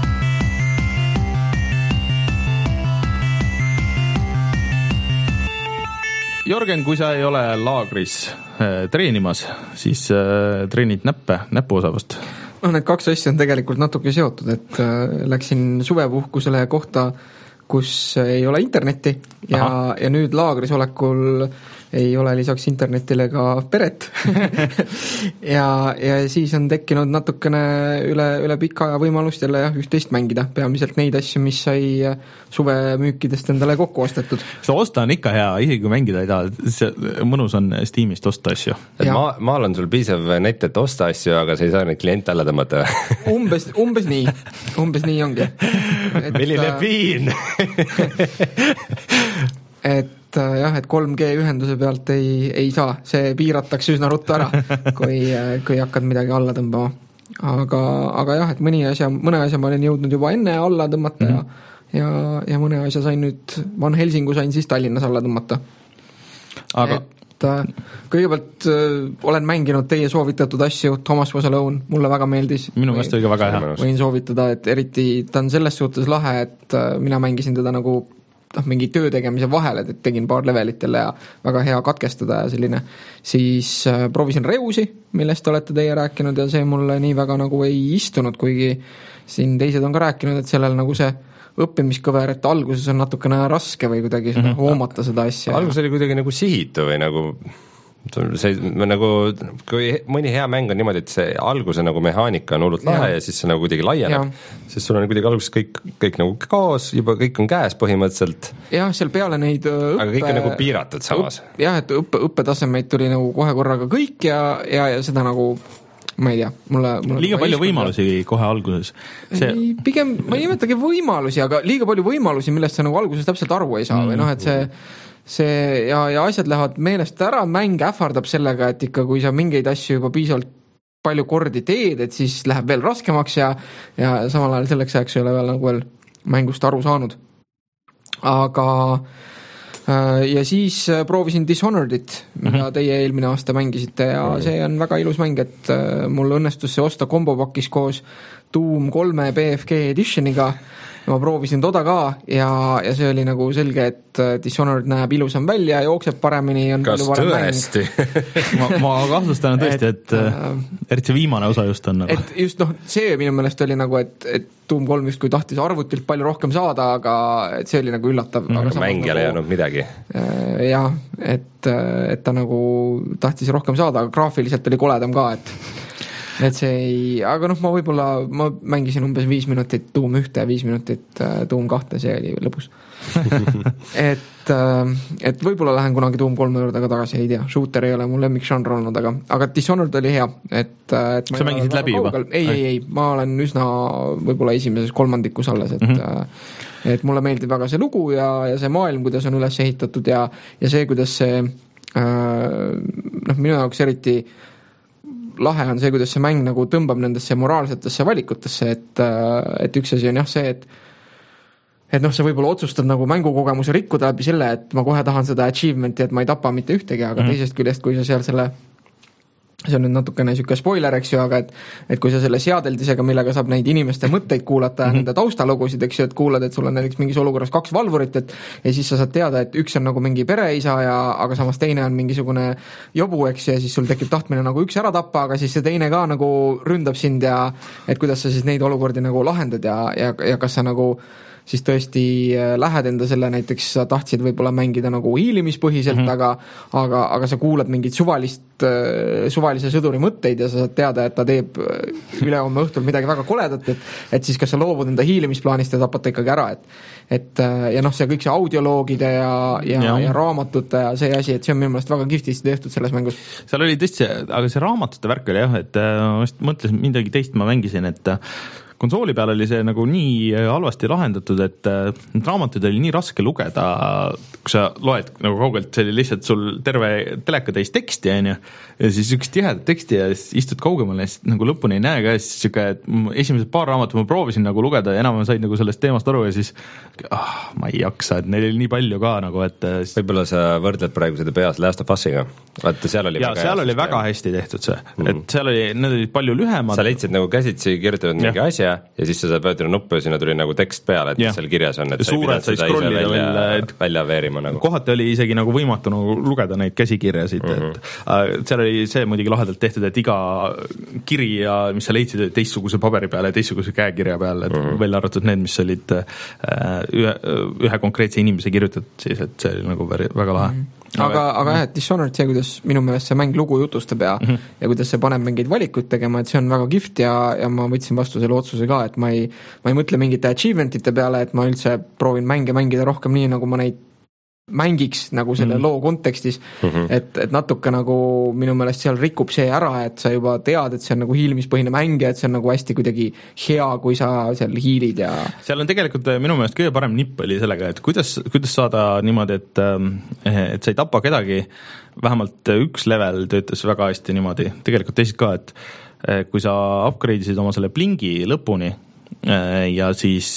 Jörgen, kui sa ei ole laagris äh, treenimas, siis äh, treenid näppe, näpuosavust. No need kaks asja on tegelikult natuke seotud, et äh, läksin suvepuhkusele kohta, kus ei ole internetti ja, ja nüüd laagris olekul ei ole lisaks internetile ka peret ja, ja siis on tekkinud natukene üle, üle pika aja võimalust jälle jah, üht-teist mängida, peamiselt neid asju, mis sai suvemüükidest endale kokku ostetud. See osta on ikka hea, isegi kui mängida ei taha, see mõnus on Steamist osta asju. Et ma, maal on sul piisav net, et osta asju, aga sa ei saa neid kliente alla tõmmata umbes, umbes nii, umbes nii ongi. Milline piin et jah, et kolm G ühenduse pealt ei, ei saa, see piiratakse üsna ruttu ära, kui, kui hakkad midagi alla tõmbama. Aga, aga jah, et mõni asja, mõne asja ma olen jõudnud juba enne alla tõmmata mm-hmm. ja, ja, ja mõne asja sain nüüd, Van Helsingu sain siis Tallinnas alla tõmmata. Aga et kõigepealt olen mänginud teie soovitatud asju, Thomas Was Alone, mulle väga meeldis. Minu meelest oli ka väga hea. Võin soovitada, et eriti ta on selles suhtes lahe, et mina mängisin teda nagu noh, mingi töö tegemise vahel, et tegin paar levelitele ja väga hea katkestada ja selline, siis äh, proovisin Reusi, millest olete teie rääkinud ja see mulle nii väga nagu ei istunud, kuigi siin teised on ka rääkinud, et sellel nagu see õppimiskõver, et alguses on natukene raske või kuidagi seda mm-hmm. hoomata seda asja. Algus oli kuidagi nagu sihitu või nagu see nagu, kui mõni hea mäng on niimoodi, et see alguse nagu mehaanika on hullult lahe ja. ja siis see nagu kuidagi laieneb, siis sul on kuidagi alguses kõik, kõik nagu kaos, juba kõik on käes põhimõtteliselt. jah, seal peale neid õppe... aga kõik on nagu piiratud samas. jah, et õppe, õppetasemeid tuli nagu kohe korraga kõik ja, ja, ja seda nagu ma ei tea, mulle, mulle liiga palju võimalusi ja... kohe alguses see... ei, pigem, ma ei nimetagi võimalusi, aga liiga palju võimalusi, millest sa nagu alguses täpselt aru ei saa mm. või noh, et see see ja, ja asjad lähevad meelest ära, mäng ähvardab sellega, et ikka kui sa mingeid asju juba piisavalt palju kordi teed, et siis läheb veel raskemaks ja, ja samal ajal selleks ajaks ei ole veel nagu veel mängust aru saanud. Aga ja siis proovisin Dishonoredit, mida mm-hmm. teie eelmine aasta mängisite ja mm-hmm. see on väga ilus mäng, et mul õnnestus see osta kombopakis koos Doom kolme B F G editioniga. Ma proovisin toda ka ja, ja see oli nagu selge, et Dishonored näeb ilusam välja, jookseb paremini. On kas tõesti? ma, ma kahtlustan tõesti, et, et äh, eriti viimane osa just on. Nagu. Et just noh, see minu meelest oli nagu, et, et Doom kolm just kui tahtis arvutilt palju rohkem saada, aga et see oli nagu üllatav. Mm, mängijale ei olnud midagi. Äh, jah, et, et ta nagu tahtis rohkem saada, aga graafiliselt oli koledam ka, et et see ei, aga noh, ma võib-olla, ma mängisin umbes viis minutit Doom ühte ja viis minutit Doom kahte, see oli lõbus. et, et võib-olla lähen kunagi Doom kolme juurde ka tagasi, ei tea, shooter ei ole mul lemmikžanr olnud, aga, aga Dishonored oli hea, et, et sa mängisid läbi juba? ei, ei, ei, ma olen üsna võib-olla esimeses kolmandikus alles, et mm-hmm. et mulle meeldib väga see lugu ja, ja see maailm, kuidas on üles ehitatud ja, ja see, kuidas see noh, minu jaoks eriti lahe on see, kuidas see mäng nagu tõmbab nendesse moraalsetesse valikutesse, et, et üks asi on jah see, et et noh, sa võib-olla otsustad nagu mängukogemuse rikkuda läbi selle, et ma kohe tahan seda achievement'i, et ma ei tapa mitte ühtegi, aga mm. teisest küljest, kui sa seal selle see on nüüd natukene niisugune spoiler, eks ju, aga et, et kui sa selle seadeldisega, millega saab neid inimeste mõtteid kuulata ja mm-hmm. nende taustalugusid, eks ju, et kuulad, et sul on näiteks mingis olukorras kaks valvurit, et ja siis sa saad teada, et üks on nagu mingi pereisa ja aga samas teine on mingisugune jobu, eks, ja siis sul tekib tahtmine nagu üks ära tappa, aga siis see teine ka nagu ründab sind ja et kuidas sa siis neid olukordi nagu lahendad ja, ja, ja kas sa nagu siis tõesti lähed enda selle, näiteks sa tahtsid võib-olla mängida nagu hiilimispõhiselt, mm-hmm. aga, aga, aga sa kuulad mingit suvalist, suvalise sõduri mõtteid ja sa saad teada, et ta teeb ülehomme õhtul midagi väga koledat, et, et siis kas sa loobud enda hiilimisplaanist ja tapad ta ikkagi ära, et, et ja noh, see kõik see audioloogide ja, ja, ja. ja raamatute ja see asi, et see on minu meelest väga kihvtisti tehtud selles mängus. Seal oli tõesti, aga see raamatute värk oli jah, et ma mõtlesin midagi teist, ma mängisin, et konsooli peal oli see nagu nii halvasti lahendatud, et need raamatud oli nii raske lugeda, kui sa loed nagu kaugelt, see oli lihtsalt sul terve teleka täis teksti, on ju, ja siis üks tihedat teksti ja siis istud kaugemale ja siis nagu lõpuni ei näe ka ja siis siuke, et esimesed paar raamatut ma proovisin nagu lugeda ja enam said nagu sellest teemast aru ja siis ah, ma ei jaksa, et neil oli nii palju ka nagu, et võib-olla sa võrdled praegu seda peas Last of Usiga, vaata seal oli ja väga seal oli süsteem. Väga hästi tehtud see, mm. et seal oli, need olid palju lühemad. Sa leidsid nagu käsitsi kirjutatud mingi asja ja siis sa saad vajutada nuppu ja sinna tuli nagu tekst peale, et ja. Seal kirjas on, et sa ei pidanud seda ise välja, välja, välja veerima nagu. Kohati oli isegi nagu võimatu nagu lugeda neid käsikirjasid, mm-hmm. et äh, seal oli see muidugi lahedalt tehtud, et iga kiri ja mis sa leidsid teistsuguse paberi peale ja teistsuguse käekirja peale, et mm-hmm. välja arvatud need, mis olid äh, ühe, ühe konkreetse inimese kirjutatud siis, et see oli nagu väga lahe. Mm-hmm. aga, aga jah, et Dishonored see, kuidas minu meelest see mäng lugu jutustab ja, mm-hmm. ja kuidas see paneb mingeid valikuid tegema, et see on väga kihvt ja, ja ma võtsin vastu selle otsuse ka, et ma ei, ma ei mõtle mingite achievementite peale, et ma üldse proovin mänge mängida rohkem nii, nagu ma neid mängiks nagu selle mm-hmm. loo kontekstis, mm-hmm. et, et natuke nagu minu meelest seal rikub see ära, et sa juba tead, et see on nagu hiilimispõhine mäng ja et see on nagu hästi kuidagi hea, kui sa seal hiilid ja seal on tegelikult minu meelest kõige parem nipp oli sellega, et kuidas, kuidas saada niimoodi, et, et sa ei tapa kedagi, vähemalt üks level töötas väga hästi niimoodi, tegelikult teised ka, et kui sa upgrade'isid oma selle blingi lõpuni ja siis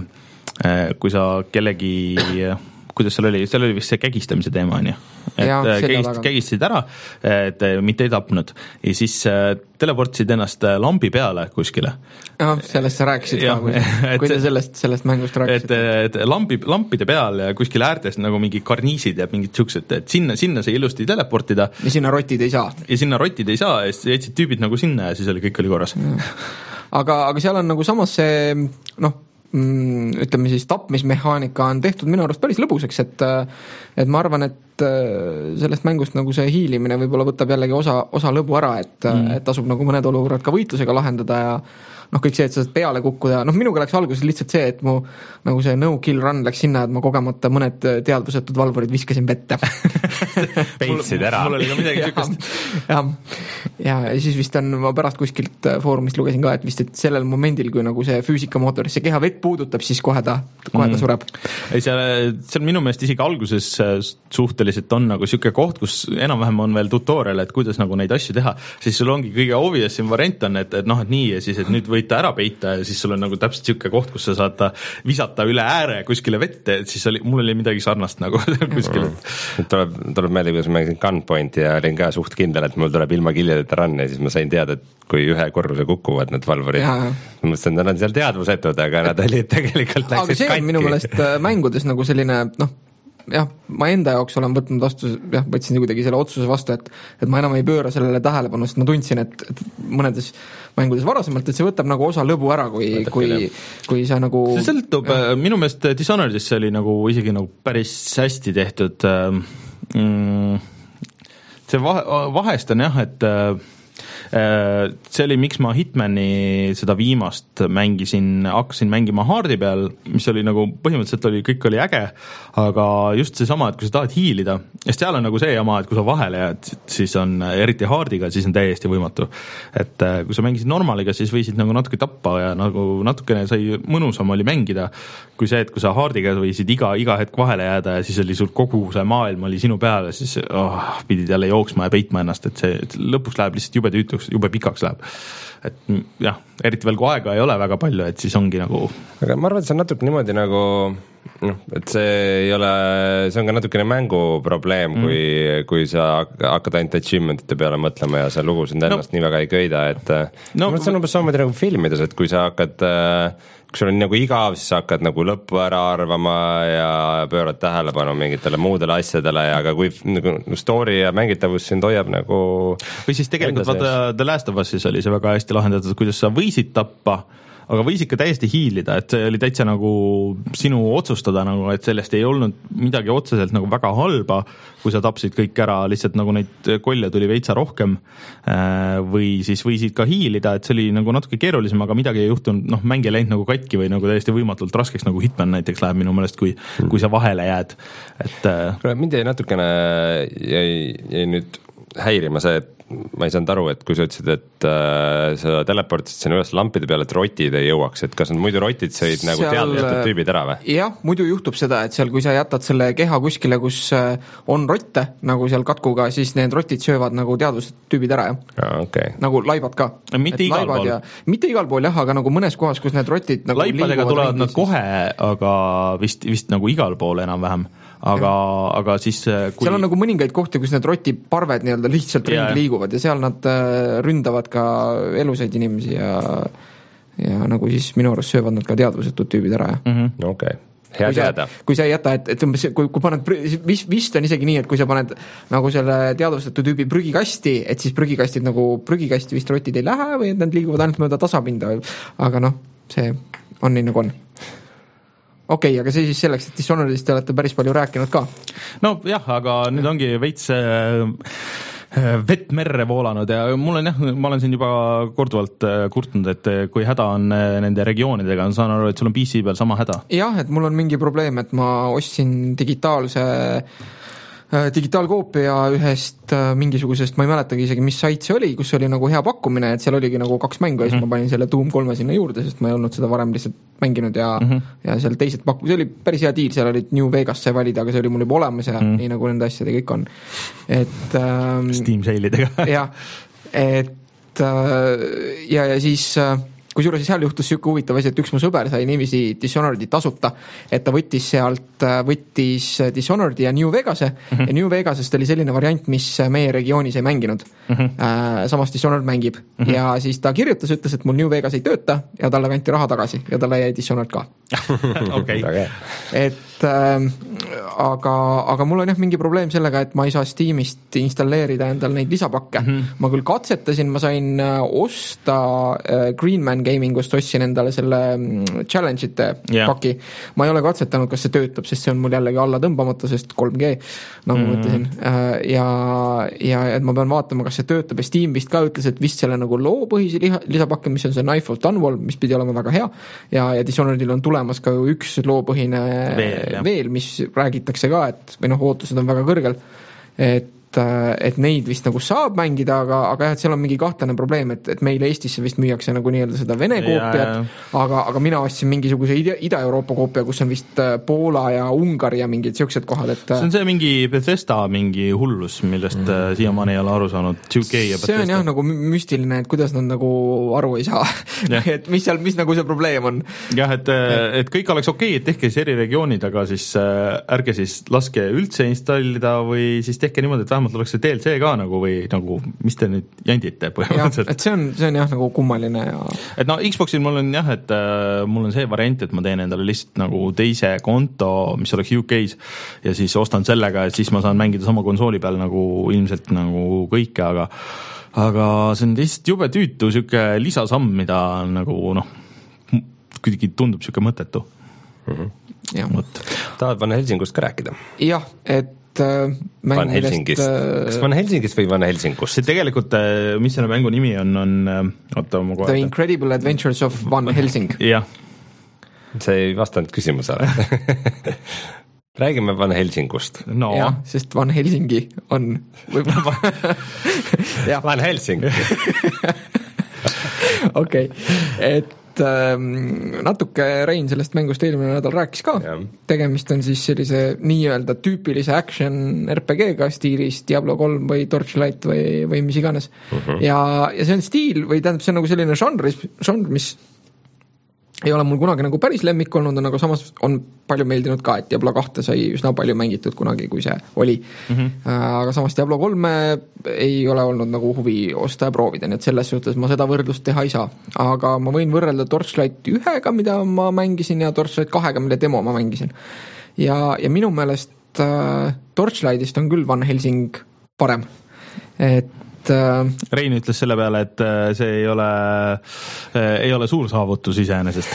kui sa kellegi kuidas seal oli, seal oli vist see kägistamise teema, on ju. Et ja, kägist, kägistasid ära, et mitte ei tapnud ja siis teleportisid ennast lambi peale kuskile. Ja, sellest sa rääkisid ja, ka, kui, kui sa sellest, sellest mängust rääkisid. Et, et lambi, lampide peal ja kuskil äärtes nagu mingi karniisid ja mingid siuksed, et sinna, sinna sai ilusti teleportida. Ja sinna rotid ei saa. Ja sinna rotid ei saa ja siis jätsid tüübid nagu sinna ja siis oli kõik oli korras. Aga, aga seal on nagu samas see, noh, ütleme siis tapmismehaanika on tehtud minu arust päris lõbuseks, et, et ma arvan, et sellest mängust nagu see hiilimine võib-olla võtab jällegi osa, osa lõbu ära, et, mm. et tasub nagu mõned olukorrad ka võitlusega lahendada ja noh, kõik see, et sa saad peale kukkuda, noh minuga läks alguses lihtsalt see, et mu nagu see no kill run läks sinna, et ma kogemata mõned teadvusetud valvurid viskasin vette. Peitsid ära. Mul oli ka midagi sükast. Ja, ja, ja siis vist on, ma pärast kuskilt foorumist lugesin ka, et vist, et sellel momendil, kui nagu see füüsikamootoris see keha vett puudutab, siis kohe ta, kohe ta sureb. Ei, seal, seal minu meelest isegi alguses suht suhteliselt on nagu siuke koht, kus enam-vähem on veel tutorial, et kuidas nagu neid asju teha, siis sul ongi kõige obvioussim variant on, et, et noh, et nii ja siis, et nüüd võite ära peita ja siis sul on nagu täpselt siuke koht, kus sa saad visata üle ääre kuskile vette, et siis oli, mul oli midagi sarnast nagu kuskil. Mm. tuleb, tuleb meelde, kuidas ma mängisin Gunpointi ja olin ka suht kindel, et mul tuleb ilma kiljadeta run ja siis ma sain teada, et kui ühe korruse kukuvad need valvurid. Ma mõtlesin, et nad on seal teadvusetud, aga nad olid tegelikult läksid katki. Aga see on minu meelest mängudes nagu selline, noh, jah, ma enda jaoks olen võtnud vastu, jah, võtsin kuidagi selle otsuse vastu, et, et ma enam ei pööra sellele tähelepanu, sest ma tundsin, et, et mõnedes mängudes varasemalt, et see võtab nagu osa lõbu ära, kui, kui, kui sa nagu see sõltub, minu meelest Dishonoredis see oli nagu isegi nagu päris hästi tehtud. See vahest on jah, et see oli, miks ma Hitmani seda viimast mängisin, hakkasin mängima haardi peal, mis oli nagu põhimõtteliselt oli, kõik oli äge, aga just see sama, et kui sa tahad hiilida, sest seal on nagu see jama, et kui sa vahele jääd, siis on eriti haardiga, siis on täiesti võimatu. Et kui sa mängisid normaliga, siis võisid nagu natuke tappa ja nagu natukene sai mõnusam oli mängida, kui see, et kui sa haardiga võisid iga, iga hetk vahele jääda ja siis oli sul kogu see maailm oli sinu peale, siis oh, pidid jälle jooksma ja peitma ennast, et see et lõpuks läheb lihtsalt jube tüütuks, jube pikaks läheb. Et jah, eriti veel kui aega ei ole väga palju, et siis ongi nagu aga ma arvan, et see on natuke niimoodi nagu noh, et see ei ole, see on ka natukene mängu probleem, mm. kui, kui sa hakkad ainult achievementite peale mõtlema ja sa lugusid ennast no. nii väga ei köida, et no, ma see on umbes samamoodi nagu filmides, et kui sa hakkad kui sul on nagu igav, siis sa hakkad nagu lõppu ära arvama ja pöörad tähelepanu mingitele muudele asjadele, aga kui nagu story ja mängitavus sind hoiab nagu või siis tegelikult vaata The Last of Us'is oli see väga hästi lahendatud, kuidas sa võisid tappa, aga võisid ka täiesti hiilida, et see oli täitsa nagu sinu otsustada, nagu, et sellest ei olnud midagi otseselt nagu väga halba, kui sa tapsid kõik ära, lihtsalt nagu neid kolje tuli veitsa rohkem või siis võisid ka hiilida, et see oli nagu natuke keerulisem, aga midagi ei juhtunud, noh, mäng ei läinud nagu katki või nagu täiesti võimatult raskeks, nagu Hitman näiteks läheb minu meelest, kui, mm. kui sa vahele jääd. Et, mind jäi natukene jäi, jäi nüüd häirima see, et ma ei saanud aru, et kui sa ütlesid, et äh, sa teleportisid sinna üles lampide peale, et rotid ei jõuaks, et kas nad muidu rotid sõid seal, nagu teadlikud tüübid ära või? jah, muidu juhtub seda, et seal, kui sa jätad selle keha kuskile, kus on rotte, nagu seal katkuga, siis need rotid söövad nagu teadvused tüübid ära, jah. Ah, okay. Nagu laibad ka. mitte igal pool. Ja, mitte igal pool, jah, aga nagu mõnes kohas, kus need rotid nagu laibadega tulevad nad kohe, aga vist, vist nagu igal pool enam-vähem. Aga, aga siis kui... seal on nagu mõningaid kohti, kus need rotiparved nii-öelda lihtsalt yeah. ringi liiguvad ja seal nad ründavad ka elusaid inimesi ja, ja nagu siis minu arust söövad nad ka teadvusetud tüübid ära. Mm-hmm. Okei. Okay. Hea teada. Kui sa ei jäta, et, et umbes, kui, kui paned, vist, vist on isegi nii, et kui sa paned nagu selle teadvusetud tüübi prügikasti, et siis prügikastid nagu, prügikasti vist rotid ei lähe või et nad liiguvad ainult mööda tasapinda, aga noh, see on nii nagu on. Okei, okay, aga see siis selleks, et Dishonoredist te olete päris palju rääkinud ka. No jah, aga nüüd ongi veits vett merre voolanud ja mul on jah, ma olen siin juba korduvalt kurtnud, et kui häda on nende regioonidega, saan aru, et sul on P C peal sama häda. Jah, et mul on mingi probleem, et ma ostsin digitaalse digitaalkoopia ühest mingisugusest, ma ei mäletagi isegi, mis sait see oli, kus oli nagu hea pakkumine, et seal oligi nagu kaks mängu ja siis mm-hmm. ma panin selle Doom kolme sinna juurde, sest ma ei olnud seda varem lihtsalt mänginud ja, mm-hmm. ja seal teised pakku, see oli päris hea diil, seal oli New Vegas sai valida, aga see oli mul juba olemas ja mm-hmm. nii nagu nende asjade kõik on. Et ähm, Steam sale'idega. jah, et äh, ja, ja siis äh, kusjuures seal juhtus siuke huvitav asi, et üks mu sõber sai niiviisi Dishonored'i tasuta, et ta võttis sealt, võttis Dishonored'i ja New Vegase mm-hmm. ja New Vegasest oli selline variant, mis meie regioonis ei mänginud. Mm-hmm. Samas Dishonored mängib mm-hmm. ja siis ta kirjutas, ütles, et mul New Vegas ei tööta ja talle kanti raha tagasi ja talle jäi Dishonored ka. Okay. et äh, aga, aga mul on jah mingi probleem sellega, et ma ei saa Steamist installeerida endal neid lisapakke. Mm-hmm. Ma küll katsetasin, ma sain osta äh, Greenman Gamingust ostsin endale selle challenge'ite yeah. paki. Ma ei ole katsetanud, kas see töötab, sest see on mul jällegi alla tõmbamata, sest kolm G, nagu mm. mõtlesin. Ja, ja et ma pean vaatama, kas see töötab ja Steam vist ka ütles, et vist selle nagu loopõhisi lisapakke, mis on see Knife of Dunwall, mis pidi olema väga hea ja, ja Dishonoredil on tulemas ka üks loopõhine veel, veel, mis räägitakse ka, et või noh, ootused on väga kõrgel, et et neid vist nagu saab mängida, aga, aga jah, et seal on mingi kahtlane probleem, et, et meil Eestisse vist müüakse nagu nii-öelda seda Vene koopiat, aga, aga mina ostsin mingisuguse Ida, Ida-Euroopa koopia, kus on vist Poola ja Ungari ja mingid siuksed kohad, et see on see mingi Bethesda mingi hullus, millest mm. siiamaani ei ole aru saanud, U K ja Bethesda. See on jah nagu müstiline, et kuidas nad nagu aru ei saa et mis seal, mis nagu see probleem on. Jah, et, et kõik oleks okei, et tehke siis eri regioonid, aga siis ärge siis laske üldse installida või siis tehke niimoodi, et vähemalt oleks see D L C ka nagu või nagu, mis te nüüd jandite põhimõtteliselt. Et see on, see on jah nagu kummaline ja... Et no Xboxil mul on jah, et äh, mul on see variant, et ma teen endale lihtsalt nagu teise konto, mis oleks U K-s ja siis ostan sellega, et siis ma saan mängida sama konsooli peal nagu ilmselt nagu kõike, aga aga see on lihtsalt jube tüütu siuke lisasamm, mida nagu noh, kuidagi tundub siuke mõttetu. Mm-hmm. Tahad Van Helsingust ka rääkida? Jah, et Van Helsingist. Kas Van Helsingist või Van Helsingust? See tegelikult, mis selle mängu nimi on, on oota, ma kohe... The Incredible Adventures of Van Helsing. Jah. See ei vastanud küsimusele. Räägime Van Helsingust. No. Jah, sest Van Helsingi on võib-olla... Van Helsing. Okei, et natuke Rein sellest mängust eelmine nädal rääkis ka. Ja. Tegemist on siis sellise nii-öelda tüüpilise action R P G-ga stiilis Diablo kolm või Torchlight või, või mis iganes. Uh-huh. Ja, ja see on stiil või tähendab, see on nagu selline žanr, žanr, mis ei ole mul kunagi nagu päris lemmik olnud, aga samas on palju meeldinud ka, et Diablo kahte sai üsna palju mängitud kunagi, kui see oli. Mm-hmm. Aga samas Diablo kolme ei ole olnud nagu huvi osta ja proovida, nii et selles suhtes ma seda võrdlust teha ei saa. Aga ma võin võrrelda Torchlight ühega, mida ma mängisin, ja Torchlight kahega, mille demo ma mängisin. Ja, ja minu meelest äh, Torchlightist on küll Van Helsing parem. Et Rein ütles selle peale, et see ei ole, ei ole suur saavutus iseenesest.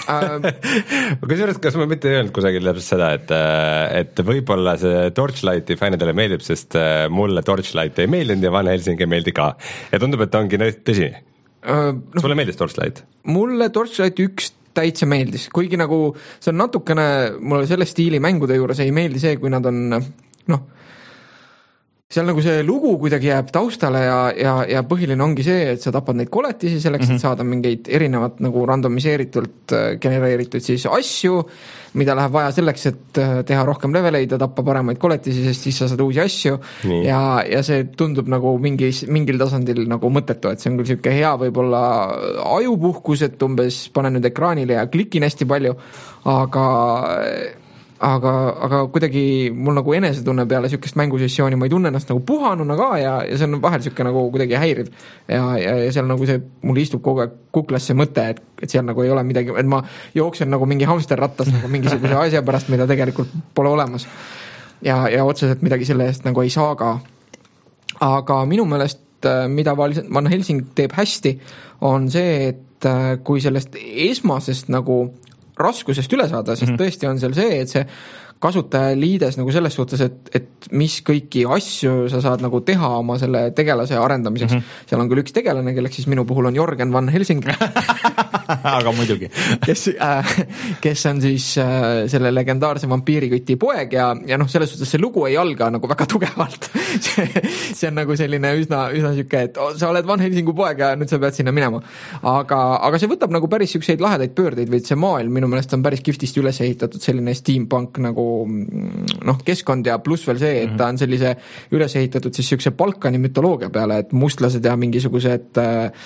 Kusjuures, kas ma mitte ei öelnud kusagil täpselt seda, et, et võib-olla see Torchlighti fännidele meeldib, sest mulle Torchlight ei meeldinud ja Van Helsing ei meeldi ka. Ja tundub, et ongi tõsi. Uh, no, sulle meeldis Torchlight? Mulle Torchlight üks täitsa meeldis, kuigi nagu see on natukene, mulle selle stiili mängude juures ei meeldi see, kui nad on noh, seal nagu see lugu kuidagi jääb taustale ja, ja, ja põhiline ongi see, et sa tapad neid koletisi selleks, mm-hmm. et saada mingeid erinevat nagu randomiseeritult genereeritud siis asju, mida läheb vaja selleks, et teha rohkem leveleid ja tappa paremaid koletisi, sest siis sa saad uusi asju. Nii. ja, ja see tundub nagu mingis, mingil tasandil nagu mõttetu, et see on küll siuke hea võib-olla ajupuhkus, et umbes panen nüüd ekraanile ja klikin hästi palju, aga aga, aga kuidagi mul nagu enesetunne peale siukest mängusessiooni, ma ei tunne ennast nagu puhanuna ka ja, ja see on vahel siuke nagu kuidagi häiriv ja, ja, ja seal nagu see, mul istub kogu aeg kuklasse mõte, et, et seal nagu ei ole midagi, et ma jooksen nagu mingi hamsterrattas nagu mingisuguse asja pärast, mida tegelikult pole olemas ja, ja otseselt midagi selle eest nagu ei saa ka. Aga minu meelest, mida Van Helsing teeb hästi, on see, et kui sellest esmasest nagu raskusest üle saada, sest tõesti on seal see, et see kasutaja liides nagu selles suhtes, et, et mis kõiki asju sa saad nagu teha oma selle tegelase arendamiseks. Mm-hmm. Seal on küll üks tegelane, kelleks siis minu puhul on Jorgen Van Helsing. Aga muidugi. kes, äh, kes on siis äh, selle legendaarse vampiiriküti poeg ja, ja noh, selles suhtes see lugu ei alga nagu väga tugevalt. see, see on nagu selline üsna, üsna siuke, et oh, sa oled Van Helsingu poeg ja nüüd sa pead sinna minema. Aga, aga see võtab nagu päris siukseid lahedaid pöördeid, või see maailm minu meelest on päris kihvtisti üles ehitatud, selline steampunk nagu noh, keskkond ja pluss veel see, et ta on sellise üles ehitatud siis siukse Balkani mütoloogia peale, et mustlased ja mingisugused äh,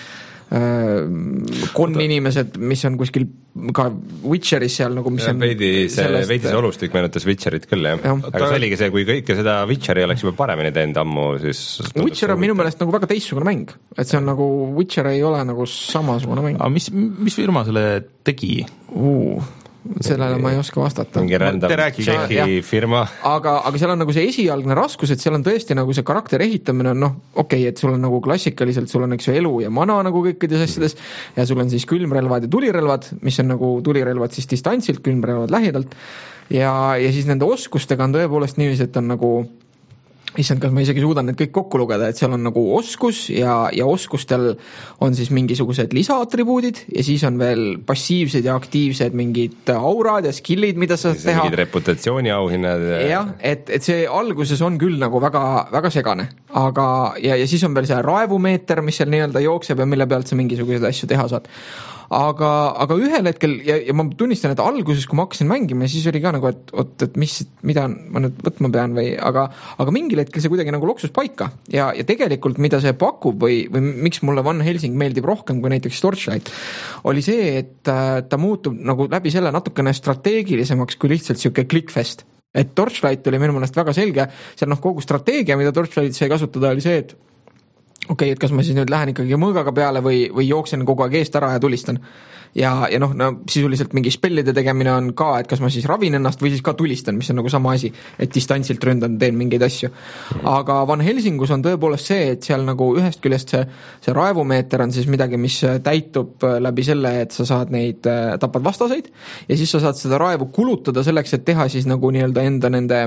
konn inimesed, mis on kuskil ka Witcheris seal nagu, mis ja, on veidi see, sellest... veidi see olustik meenutas Witcherit küll, jah. Ja. Aga see oligi see, kui kõike seda Witcheri oleks juba paremini teinud ammu, siis Witcher on minu meelest nagu väga teistsugune mäng, et see on nagu, Witcher ei ole nagu samasugune mäng. Aga mis, mis firma selle tegi? Uh sellele ma ei oska vastata. Mingi random Tšehhi firma. Aga, aga seal on nagu see esialgne raskus, et seal on tõesti nagu see karakter ehitamine on noh, okei okay,, et sul on nagu klassikaliselt, sul on eks ju elu ja mana nagu kõikides asjades ja sul on siis külmrelvad ja tulirelvad, mis on nagu tulirelvad siis distantsilt, külmrelvad lähedalt ja, ja siis nende oskustega on tõepoolest niiviisi, et on nagu issand, kas ma isegi suudan need kõik kokku lugeda, et seal on nagu oskus ja, ja oskustel on siis mingisugused lisaatribuudid ja siis on veel passiivsed ja aktiivsed mingid aurad ja skillid, mida sa saad teha. Mingid reputatsiooniauhinnad. Ja... jah, et, et see alguses on küll nagu väga, väga segane, aga ja, ja siis on veel see raevumeeter, mis seal nii-öelda jookseb ja mille pealt sa mingisuguseid asju teha saad. Aga, aga ühel hetkel ja, ja ma tunnistan, et alguses, kui ma hakkasin mängima, siis oli ka nagu, et, et, et mis, mida ma nüüd võtma pean või, aga, aga mingil hetkel see kuidagi nagu loksus paika ja, ja tegelikult mida see pakub või, või miks mulle Van Helsing meeldib rohkem kui näiteks Torchlight, oli see, et ta muutub nagu läbi selle natukene strateegilisemaks kui lihtsalt siuke clickfest. Et Torchlight oli minu meelest väga selge, seal noh, kogu strateegia, mida Torchlight sai kasutada, oli see, et okei, okay, et kas ma siis nüüd lähen ikkagi mõõgaga peale või, või jooksen kogu aeg eest ära ja tulistan. Ja, ja noh, no sisuliselt mingi spellide tegemine on ka, et kas ma siis ravin ennast või siis ka tulistan, mis on nagu sama asi, et distantsilt ründan, teen mingeid asju. Aga Van Helsingus on tõepoolest see, et seal nagu ühest küljest see, see raevumeeter on siis midagi, mis täitub läbi selle, et sa saad neid, tapad vastaseid ja siis sa saad seda raevu kulutada selleks, et teha siis nagu nii-öelda enda nende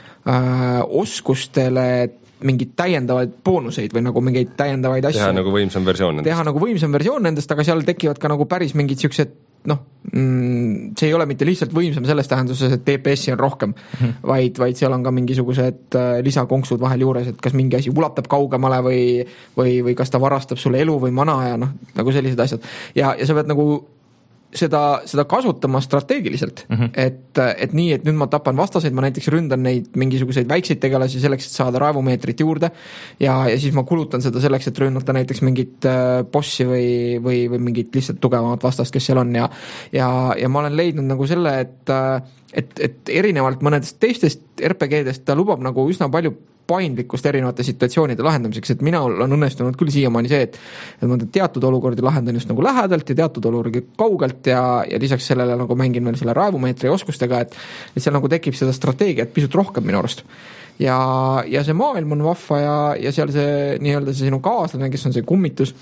äh, oskustele mingid täiendavaid boonuseid või nagu mingeid täiendavaid asju. Teha nagu võimsam versioon nendest. Teha nagu võimsam versioon nendest, aga seal tekivad ka nagu päris mingid siuksed, noh, mm, see ei ole mitte lihtsalt võimsam selles tähenduses, et D P S-i on rohkem, mm-hmm. vaid, vaid seal on ka mingisugused lisakonksud vahel juures, et kas mingi asi ulatab kaugemale või, või, või kas ta varastab sulle elu või mana ja noh, nagu sellised asjad. Ja, ja sa pead nagu seda, seda kasutama strateegiliselt, mm-hmm. et, et nii, et nüüd ma tapan vastaseid, ma näiteks ründan neid mingisuguseid väikseid tegelasi selleks, et saada raevumeetrit juurde ja, ja siis ma kulutan seda selleks, et rünnata näiteks mingit bossi või, või, või mingit lihtsalt tugevamat vastast, kes seal on ja, ja, ja ma olen leidnud nagu selle, et, et, et erinevalt mõnedest teistest R P G-dest ta lubab nagu üsna palju paindlikkust erinevate situatsioonide lahendamiseks, et mina on õnnestunud küll siiamaani see, et, et ma teatud olukordi lahendan just nagu lähedalt ja teatud olukordi kaugelt ja, ja lisaks sellele nagu mängin veel selle raevumeetri oskustega, et, et seal nagu tekib seda strateegiat pisut rohkem minu arust. Ja, ja see maailm on vahva ja, ja seal see nii-öelda see sinu kaaslane, kes on see kummitus,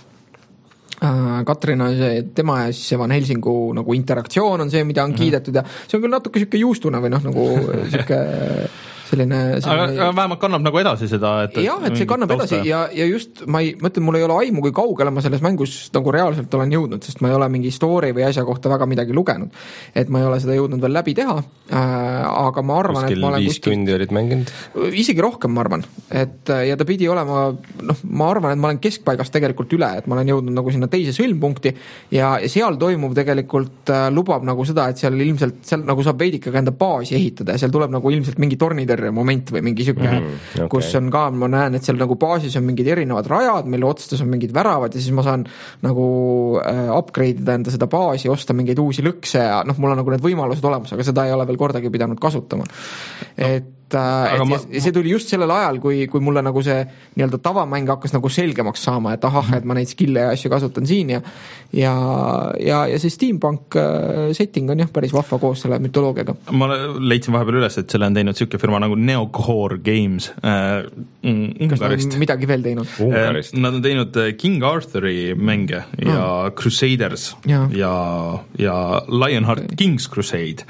Katrin on see, tema ja siis Van Helsingu nagu interaktsioon on see, mida on kiidetud ja see on küll natuke siuke juustune või noh, nagu siuke selline, selline... Aga, aga vähemalt kannab nagu edasi seda, et jah, et see kannab edasi ja, ja just ma ei, mõtlen, mul ei ole aimu, kui kaugele ma selles mängus nagu reaalselt olen jõudnud, sest ma ei ole mingi story või asja kohta väga midagi lugenud, et ma ei ole seda jõudnud veel läbi teha, äh, aga ma arvan, kuskil et ma olen viis kuskil... tundi olid mänginud? Isegi rohkem, ma arvan, et ja ta pidi olema, noh, ma arvan, et ma olen keskpaigast tegelikult üle, et ma olen jõudnud nagu sinna teise sõlmpunkti ja, ja seal toimuv tegelikult äh, lubab nagu seda, et seal ilmselt, seal nagu saab veidikaga enda baasi ehitada ja seal tuleb nagu ilmselt mingi tornitõrje moment või mingi siuke mm, okay. kus on ka, ma näen, et seal nagu baasis on mingid erinevad rajad, mille otstes on mingid väravad ja siis ma saan nagu äh, upgrade ida enda seda baasi, osta mingeid uusi lõkse ja noh, mul on nagu need võimalused olemas, aga seda ei ole veel kordagi pidanud kasutama no. et et ma... see tuli just sellel ajal, kui, kui mulle nagu see nii-öelda tavamäng hakkas nagu selgemaks saama, et ahah, et ma neid skille ja asju kasutan siin ja ja, ja, ja see steampunk setting on jah päris vahva koos selle mütoloogiaga. Ma leidsin vahepeal üles, et selle on teinud siuke firma nagu Neocore Games äh, Ungarist. Kas nad on midagi veel teinud? Ungarist. Nad on teinud King Arthuri mänge ja mm. Crusaders ja, ja, ja Lionheart King's Crusade.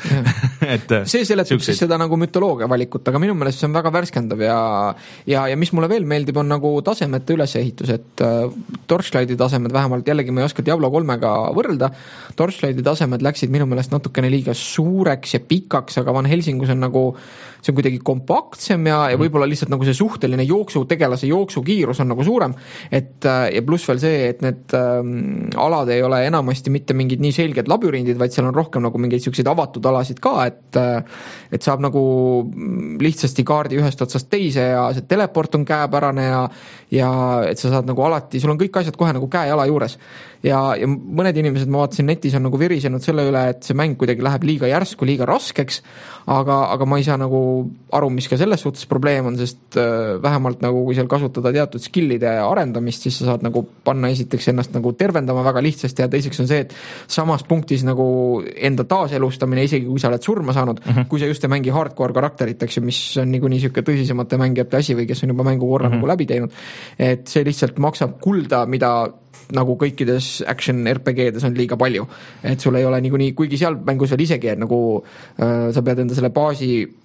et see seletab siukseid... siis seda nagu mütoloogia valikut, aga minu meelest see on väga värskendav ja, ja, ja mis mulle veel meeldib, on nagu tasemete ülesehitus, et Torchlighti tasemed vähemalt, jällegi ma ei oska Diablo kolmega võrrelda, Torchlighti tasemed läksid minu meelest natukene liiga suureks ja pikaks, aga Van Helsingus on nagu, see on kuidagi kompaktsem ja, ja võib-olla lihtsalt nagu see suhteline jooksu, tegelase jooksukiirus on nagu suurem, et ja pluss veel see, et need ähm, alad ei ole enamasti mitte mingid nii selged labürindid, vaid seal on rohkem nagu mingeid siukseid avatud alasid ka, et et saab nagu lihtsasti kaardi ühest otsast teise ja see teleport on käepärane ja, ja et sa saad nagu alati, sul on kõik asjad kohe nagu käe-jala juures. Ja, ja mõned inimesed, ma vaatasin netis, on nagu virisenud selle üle, et see mäng kuidagi läheb liiga järsku, liiga raskeks, aga, aga ma ei saa nagu aru, mis ka selles suhtes probleem on, sest äh, vähemalt nagu kui seal kasutada teatud skillide arendamist, siis sa saad nagu panna esiteks ennast nagu tervendama väga lihtsasti ja teiseks on see, et samas punktis nagu enda taaselustamine, isegi kui sa oled surma saanud, uh-huh. kui sa just ei mängi hardcore karakterit, eks ju, mis on niikuinii siuke tõsisemate mängijate asi või kes on juba mängu korra uh-huh. nagu läbi teinud, et see lihtsalt maksab kulda, mida nagu kõikides action R P G-des on liiga palju, et sul ei ole niikuinii, kuigi seal mängus veel isegi, et nagu äh, sa pead enda selle baasi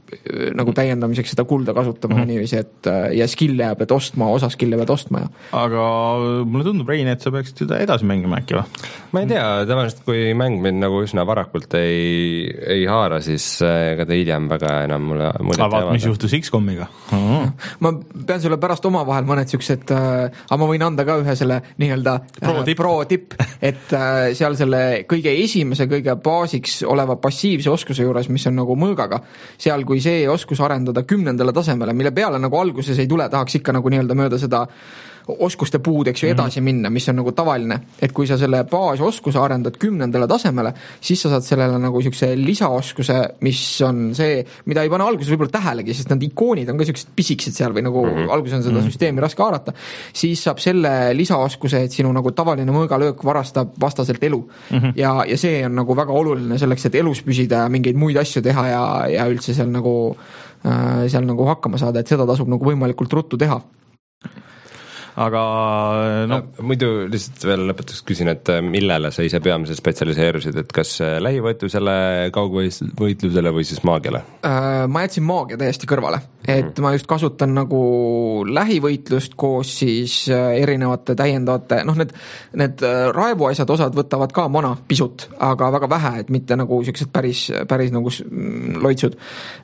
nagu täiendamiseks seda kulda kasutama mm-hmm. niiviisi, et ja skill'e pead ostma, osa skill'e pead ostma ja. Aga mulle tundub, Rein, et sa peaksid seda edasi mängima äkki või? Ma ei tea, tavaliselt kui mäng mind nagu üsna varakult ei, ei haara, siis ega ta hiljem väga enam mulle aga vaat, mis juhtus X-komiga? Uh-huh. Ma pean sulle pärast oma vahel mõned siuksed, aga ma võin anda ka ühe selle nii-öelda pro-tipp, pro tip, et seal selle kõige esimese, kõige baasiks oleva passiivse oskuse juures, mis on nagu mõõgaga, seal kui see oskus arendada kümnendale tasemele, mille peale nagu alguses ei tule, tahaks ikka nagu nii-öelda mööda seda oskuste puud, eks ju, edasi minna, mis on nagu tavaline, et kui sa selle baasoskuse arendad kümnendale tasemele, siis sa saad sellele nagu siukse lisaoskuse, mis on see, mida ei pane alguses võib-olla tähelegi, sest need ikoonid on ka siuksed pisikesed seal või nagu mm-hmm. alguses on seda mm-hmm. süsteemi raske haarata, siis saab selle lisaoskuse, et sinu nagu tavaline mõõgalöök varastab vastaselt elu mm-hmm. ja, ja see on nagu väga oluline selleks, et elus püsida ja mingeid muid asju teha ja, ja üldse seal nagu äh, seal nagu hakkama saada, et seda tasub nagu võimalikult ruttu teha. Aga no muidu lihtsalt veel lõpetuseks küsin, et millele sa ise peamiselt spetsialiseerusid, et kas lähivõitlusele, kaugvõitlusele või siis maagiale? Ma jätsin maagia täiesti kõrvale, et ma just kasutan nagu lähivõitlust koos siis erinevate täiendavate, noh need, need raevuasjad osad võtavad ka mana pisut, aga väga vähe, et mitte nagu siuksed päris, päris nagu loitsud.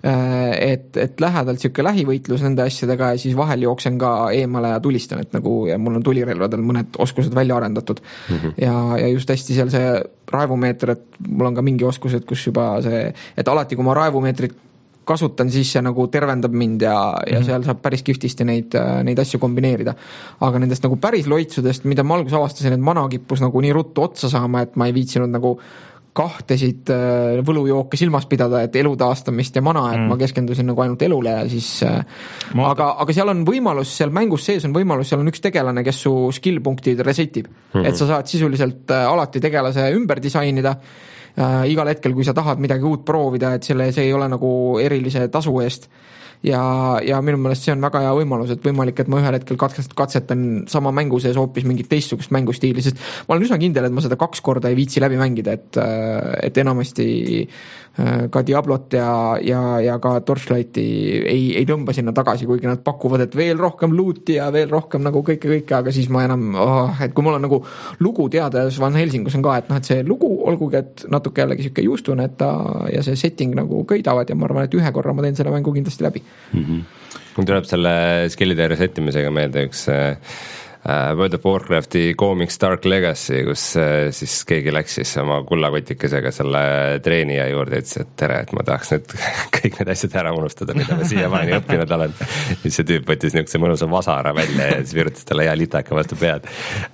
Et, et lähedalt siuke lähivõitlus nende asjadega ja siis vahel jooksen ka eemale ja tulistan, et nagu, ja mul on tulirelvadel mõned oskused välja arendatud mm-hmm. ja, ja just hästi seal see raevumeeter, et mul on ka mingi oskused, kus juba see, et alati kui ma raevumeetrit kasutan, siis see nagu tervendab mind ja, ja mm-hmm. seal saab päris kihvtisti neid, neid asju kombineerida. Aga nendest nagu päris loitsudest, mida ma alguses avastasin, et mana kippus nagu nii ruttu otsa saama, et ma ei viitsinud nagu kahtesid võlujooke silmas pidada, et elu taastamist ja mana, et mm. ma keskendusin nagu ainult elule ja siis ma... aga, aga seal on võimalus, seal mängus sees on võimalus, seal on üks tegelane, kes su skill-punktid resetib, mm-hmm. et sa saad sisuliselt alati tegelase ümber disainida äh, igal hetkel, kui sa tahad midagi uut proovida, et selle, see ei ole nagu erilise tasu eest ja, ja minu meelest see on väga hea võimalus, et võimalik, et ma ühel hetkel katsetan sama mängu sees hoopis mingit teistsugust mängustiili, sest ma olen üsna kindel, et ma seda kaks korda ei viitsi läbi mängida, et, et enamasti ka Diablot ja, ja, ja ka Torchlighti ei, ei tõmba sinna tagasi, kuigi nad pakuvad, et veel rohkem looti ja veel rohkem nagu kõike, kõike, aga siis ma enam, oh, et kui mul on nagu lugu teada, Van Helsingus on ka, et noh, et see lugu, olgugi, et natuke jällegi siuke juustune, et ta ja see setting nagu köidavad ja ma arvan, et ühe korra ma teen selle mängu kindlasti läbi. Mm-hmm. Mul tuleb selle skillide resettimisega meelde üks äh, World of Warcrafti Comics Dark Legacy, kus äh, siis keegi läks siis oma kullakotikesega selle treenija juurde ja ütles, et tere, et ma tahaks nüüd kõik need asjad ära unustada, mida ma siiamaani õppinud olen. Siis see tüüp võttis niisuguse mõnusa vasara välja ja siis virutas talle hea litaka vastu pead.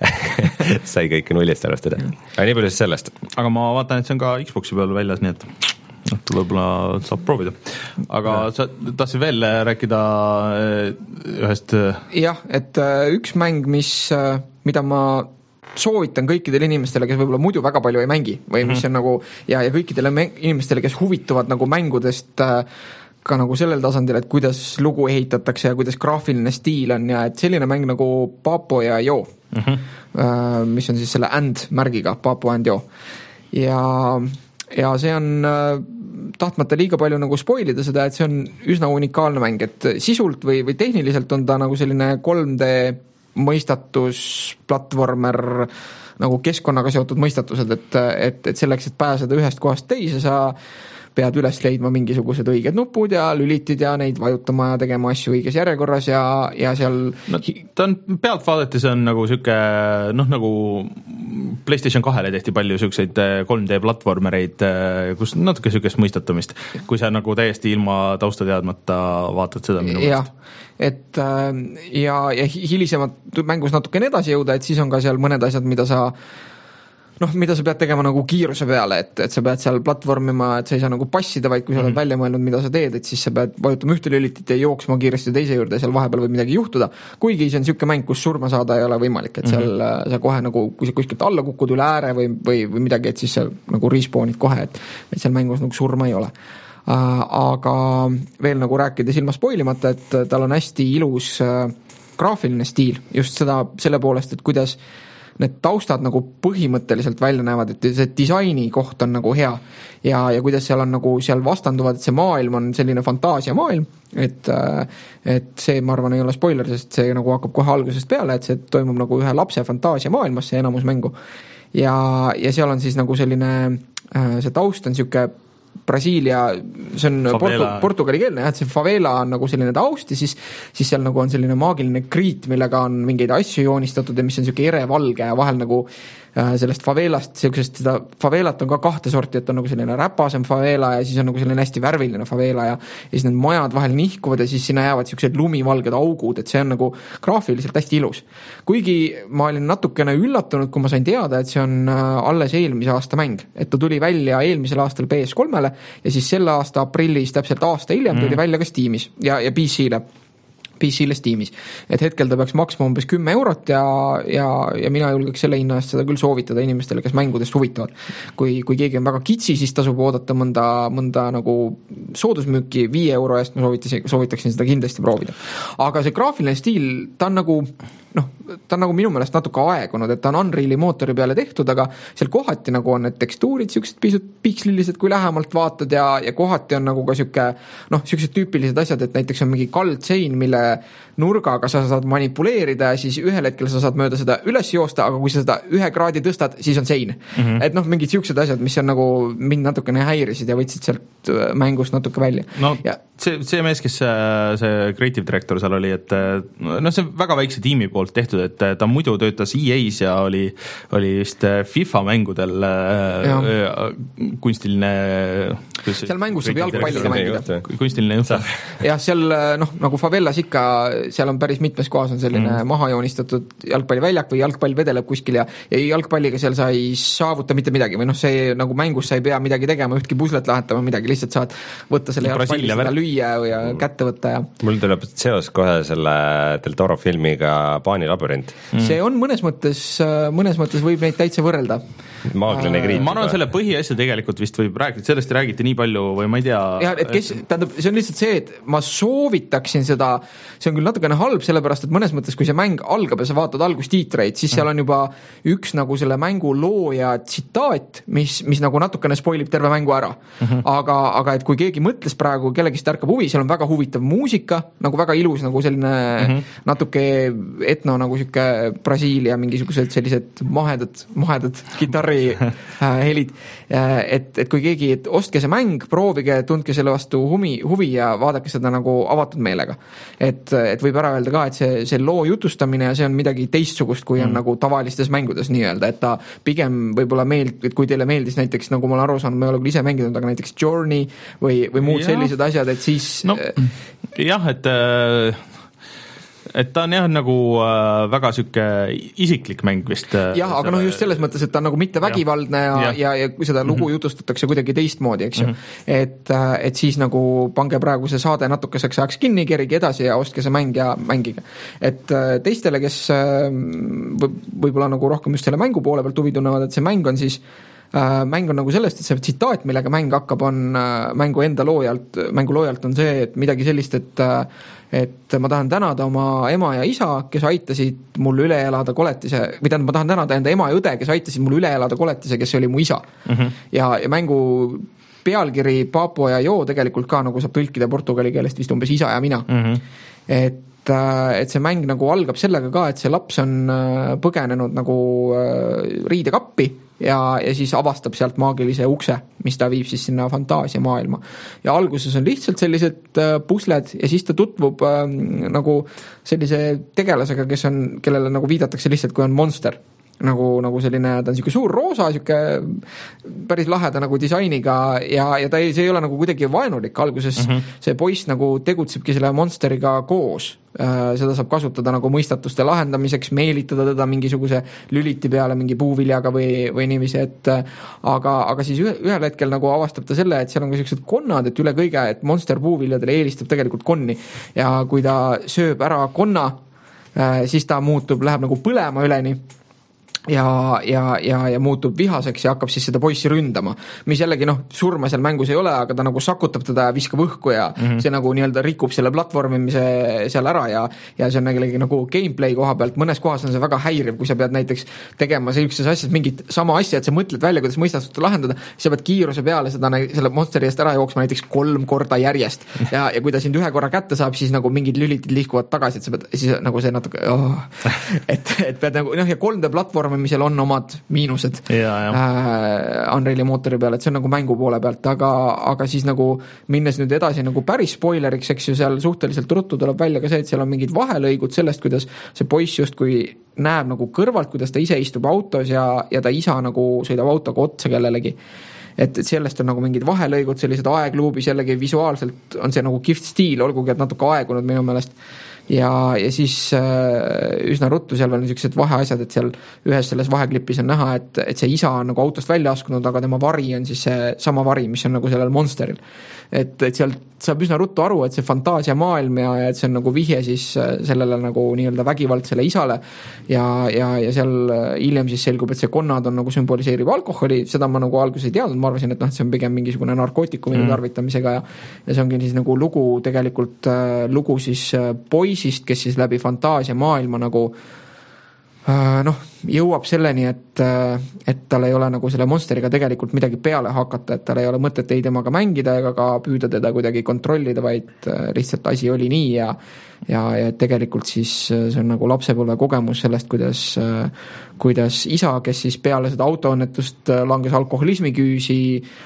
Sai kõike nullist alustada. Aga nii palju siis sellest. Aga ma vaatan, et see on ka Xboxi peal väljas, nii et võib-olla saab proovida. Aga ja. Sa tahtsid veel rääkida ühest... Jah, et üks mäng, mis, mida ma soovitan kõikidele inimestele, kes võib-olla muidu väga palju ei mängi või mis mm-hmm. on nagu, ja, ja kõikidele mäng, inimestele, kes huvituvad nagu mängudest ka nagu sellel tasandil, et kuidas lugu ehitatakse ja kuidas graafiline stiil on ja et selline mäng nagu Papo ja Jo, mm-hmm. mis on siis selle and märgiga, Papo and Jo. Ja, ja see on tahtmata liiga palju nagu spoilida seda, et see on üsna unikaalne mäng, et sisult või, või tehniliselt on ta nagu selline kolm D mõistatus, platvormer, nagu keskkonnaga seotud mõistatused, et, et, et selleks, et pääseda ühest kohast teise, sa pead üles leidma mingisugused õiged nupud ja lülitid ja neid vajutama ja tegema asju õiges järjekorras ja, ja seal no, ta on pealt vaadates on nagu siuke, noh nagu PlayStation kahele tehti palju siukseid kolm D platvormereid, kus natuke siukest mõistatamist, kui sa nagu täiesti ilma tausta teadmata vaatad seda minu ja, et ja, ja hilisemalt mängus natukene edasi jõuda, et siis on ka seal mõned asjad, mida sa noh, mida sa pead tegema nagu kiiruse peale, et, et sa pead seal platvormima, et sa ei saa nagu passida, vaid kui sa oled mm-hmm. välja mõelnud, mida sa teed, et siis sa pead vajutama ühte lülitit ja jooksma kiiresti teise juurde ja seal vahepeal võib midagi juhtuda. Kuigi see on siuke mäng, kus surma saada ei ole võimalik, et seal mm-hmm. sa kohe nagu, kui sa kuskilt alla kukud üle ääre või, või, või midagi, et siis sa nagu respawnid kohe, et, et seal mängus nagu surma ei ole. Uh, aga veel nagu rääkides ilma spoilimata, et tal on hästi ilus uh, graafiline stiil, just seda selle poolest, et kuidas need taustad nagu põhimõtteliselt välja näevad, et see disaini koht on nagu hea ja, ja kuidas seal on nagu, seal vastanduvad, et see maailm on selline fantaasiamaailm, et, et see, ma arvan, ei ole spoiler, sest see nagu hakkab kohe algusest peale, et see toimub nagu ühe lapse fantaasiamaailmas, see enamus mängu. Ja, ja seal on siis nagu selline, see taust on siuke Brasiilia, see on portu, portugali keelne, jah, et see favela on nagu selline taust ja siis, siis seal nagu on selline maagiline kriit, millega on mingeid asju joonistatud ja mis on siuke erevalge ja vahel nagu sellest favelast, siuksest seda favelat on ka kahte sorti, et on nagu selline räpasem favela ja siis on nagu selline hästi värviline favela ja, ja siis need majad vahel nihkuvad ja siis sinna jäävad siuksed lumivalged augud, et see on nagu graafiliselt hästi ilus. Kuigi ma olin natukene üllatunud, kui ma sain teada, et see on alles eelmise aasta mäng, et ta tuli välja eelmisel aastal P S kolmele ja siis selle aasta aprillis, täpselt aasta hiljem tuli mm. välja ka Steamis ja, ja P C-le. P C-le Steamis. Et hetkel ta peaks maksma umbes kümme eurot ja, ja, ja mina julgeks selle hinna eest seda küll soovitada inimestele, kes mängudest huvitavad. Kui, kui keegi on väga kitsi, siis tasub oodata mõnda, mõnda nagu soodusmüüki viie euro eest, ma soovitaksin, soovitaksin seda kindlasti proovida. Aga see graafiline stiil, ta on nagu noh, ta on nagu minu meelest natuke aegunud, et ta on Unreali mootori peale tehtud, aga seal kohati nagu on need tekstuurid siuksed pisut pikslilised, kui lähemalt vaatad ja, ja kohati on nagu ka siuke, noh, siuksed tüüpilised asjad, et näiteks on mingi kaldsein, mille nurgaga sa saad manipuleerida ja siis ühel hetkel sa saad mööda seda üles joosta, aga kui sa seda ühe kraadi tõstad, siis on sein. Mm-hmm. Et noh, mingid siuksed asjad, mis on nagu mind natukene häirisid ja võtsid sealt mängust natuke välja. No ja. see, see mees, kes see creative director seal oli, et noh, see on väga väikse tiimi poolt tehtud, et ta muidu töötas E A-s ja oli, oli vist FIFA mängudel ja. kunstiline seal mängus saab jalgpalliga mängida. Kunstiline juht. Ja seal noh, nagu favelas ikka, seal on päris mitmes kohas on selline mm. maha joonistatud jalgpalliväljak või jalgpall vedeleb kuskil ja, ja jalgpalliga seal sa ei saavuta mitte midagi või noh, see nagu mängus sa ei pea midagi tegema, ühtki puslet lahetama midagi, lihtsalt saad võtta selle jalgpalli, seda lüüa ja kätte võtta ja mul tuleb seos kohe selle Del Toro filmiga Paani labürint. Mm. See on mõnes mõttes, mõnes mõttes võib neid täitsa võrrelda. Maagline kriit. Ma arvan, selle põhiasja tegelikult vist võib rääkida, sellest räägiti nii palju või ma ei tea. Ja, et kes, tähendab, see on lihtsalt see, et ma soovitaksin seda, see on küll natukene halb, sellepärast, et mõnes mõttes, kui see mäng algab ja sa vaatad algustiitreid, siis seal on juba üks nagu selle mängu looja tsitaat, mis, mis nagu natukene spoilib terve mängu ära. Mm-hmm. Aga, aga et kui keegi mõtles praegu, kellegist ärkab huvi, seal on väga huvitav muusika, nagu väga ilus, nagu selline mm-hmm. natuke etno, nagu siuke Brasiilia, mingisugused sellised mahedad, mahedad gitarri helid, et, et kui keegi, et ostke see mäng, proovige, tundke selle vastu huvi, huvi ja vaadake seda nagu avatud meelega. Et, et võib ära öelda ka, et see, see loo jutustamine ja see on midagi teistsugust, kui on mm. nagu tavalistes mängudes nii-öelda, et ta pigem võib-olla meeld, et kui teile meeldis näiteks, nagu ma olen aru saanud, ma ei ole küll ise mänginud, aga näiteks Journey või, või muud ja. sellised asjad, et siis no, jah, et et ta on jah nagu äh, väga siuke isiklik mäng vist. Jah, aga noh, just selles mõttes, et ta on nagu mitte vägivaldne ja, ja, ja, ja seda lugu mm-hmm. jutustatakse kuidagi teistmoodi, eks ju. Mm-hmm. Et, et siis nagu pange praegu see saade natukeseks ajaks kinni, kerige edasi ja ostke see mäng ja mängige. Et teistele, kes võib-olla nagu rohkem just selle mängu poole pealt huvi tunnevad, et see mäng on siis mäng on nagu sellest, et see tsitaat, millega mäng hakkab, on mängu enda loojalt, mängu loojalt on see, et midagi sellist, et et ma tahan tänada oma ema ja isa, kes aitasid mul üle elada koletise, või tähendab, ma tahan tänada enda ema ja õde, kes aitasid mul üle elada koletise, kes oli mu isa. Mm-hmm. Ja, ja mängu pealkiri Papo ja Joo tegelikult ka nagu saab tõlkida portugali keelest vist umbes isa ja mina. Mm-hmm. Et et see mäng nagu algab sellega ka, et see laps on põgenenud nagu riidekappi ja, ja siis avastab sealt maagilise ukse, mis ta viib siis sinna fantaasia maailma. Ja alguses on lihtsalt sellised pusled ja siis ta tutvub äh, nagu sellise tegelasega, kes on, kellele nagu viidatakse lihtsalt, kui on monster. Nagu, nagu selline, ta on siuke suur roosa, siuke päris laheda nagu disainiga ja, ja ta ei, see ei ole nagu kuidagi vaenulik alguses. Mm-hmm. See poiss nagu tegutsebki selle monsteriga koos. Seda saab kasutada nagu mõistatuste lahendamiseks, meelitada teda mingisuguse lüliti peale mingi puuviljaga või, või niiviisi, et aga, aga siis ühe, ühel hetkel nagu avastab ta selle, et seal on ka sellised konnad, et üle kõige, et monster puuviljadele eelistab tegelikult konni ja kui ta sööb ära konna, siis ta muutub, läheb nagu põlema üleni. ja, ja, ja, ja muutub vihaseks ja hakkab siis seda poissi ründama, mis jällegi noh, surma seal mängus ei ole, aga ta nagu sakutab teda ja viskab õhku ja mm-hmm. see nagu nii-öelda rikub selle platvormimise seal ära ja, ja see on jällegi nagu gameplay koha pealt, mõnes kohas on see väga häiriv, kui sa pead näiteks tegema sellises asjas mingit sama asja, et sa mõtled välja, kuidas mõistatust lahendada, sa pead kiiruse peale seda selle monsteri eest ära jooksma näiteks kolm korda järjest ja, ja kui ta sind ühe korra kätte saab, siis nagu mingid lülitid liikuvad tagasi, et sa pead, siis nagu see natuke oh, et, et pead nagu, noh ja kolm D platvorm misel on omad miinused ja, ja. Äh, Unreali mootori peal, et see on nagu mängu poole pealt, aga, aga siis nagu minnes nüüd edasi nagu päris spoileriks, eks ju, seal suhteliselt ruttu tuleb välja ka see, et seal on mingid vahelõigud sellest, kuidas see poiss justkui näeb nagu kõrvalt, kuidas ta ise istub autos ja, ja ta isa nagu sõidab autoga otsa kellelegi. Et, et sellest on nagu mingid vahelõigud, sellised aegluubis jällegi visuaalselt on see nagu kihvt stiil, olgugi et natuke aegunud minu meelest. Ja, ja siis äh, üsna ruttu seal on niisugused vaheasjad, et seal ühes selles vaheklipis on näha, et, et see isa on nagu autost välja askunud, aga tema vari on siis see sama vari, mis on nagu sellel monsteril. Et, et seal saab üsna ruttu aru, et see fantaasia maailm ja, ja et see on nagu vihje siis sellele nagu nii-öelda vägivaldsele isale ja, ja, ja seal hiljem siis selgub, et see konnad on nagu sümboliseerib alkoholi, seda ma nagu alguses ei teadnud, ma arvasin, et noh, see on pigem mingisugune narkootikumi mm. tarvitamisega ja, ja see ongi siis nagu lugu tegelikult äh, lugu siis äh, poisist, kes siis läbi fantaasia maailma nagu noh, jõuab selleni, et, et tal ei ole nagu selle monsteriga tegelikult midagi peale hakata, et tal ei ole mõtet ei temaga mängida ega ka püüda teda kuidagi kontrollida, vaid lihtsalt asi oli nii ja, ja, ja tegelikult siis see on nagu lapsepõlve kogemus sellest, kuidas, kuidas isa, kes siis peale seda autoõnnetust langes alkoholismi küüsi,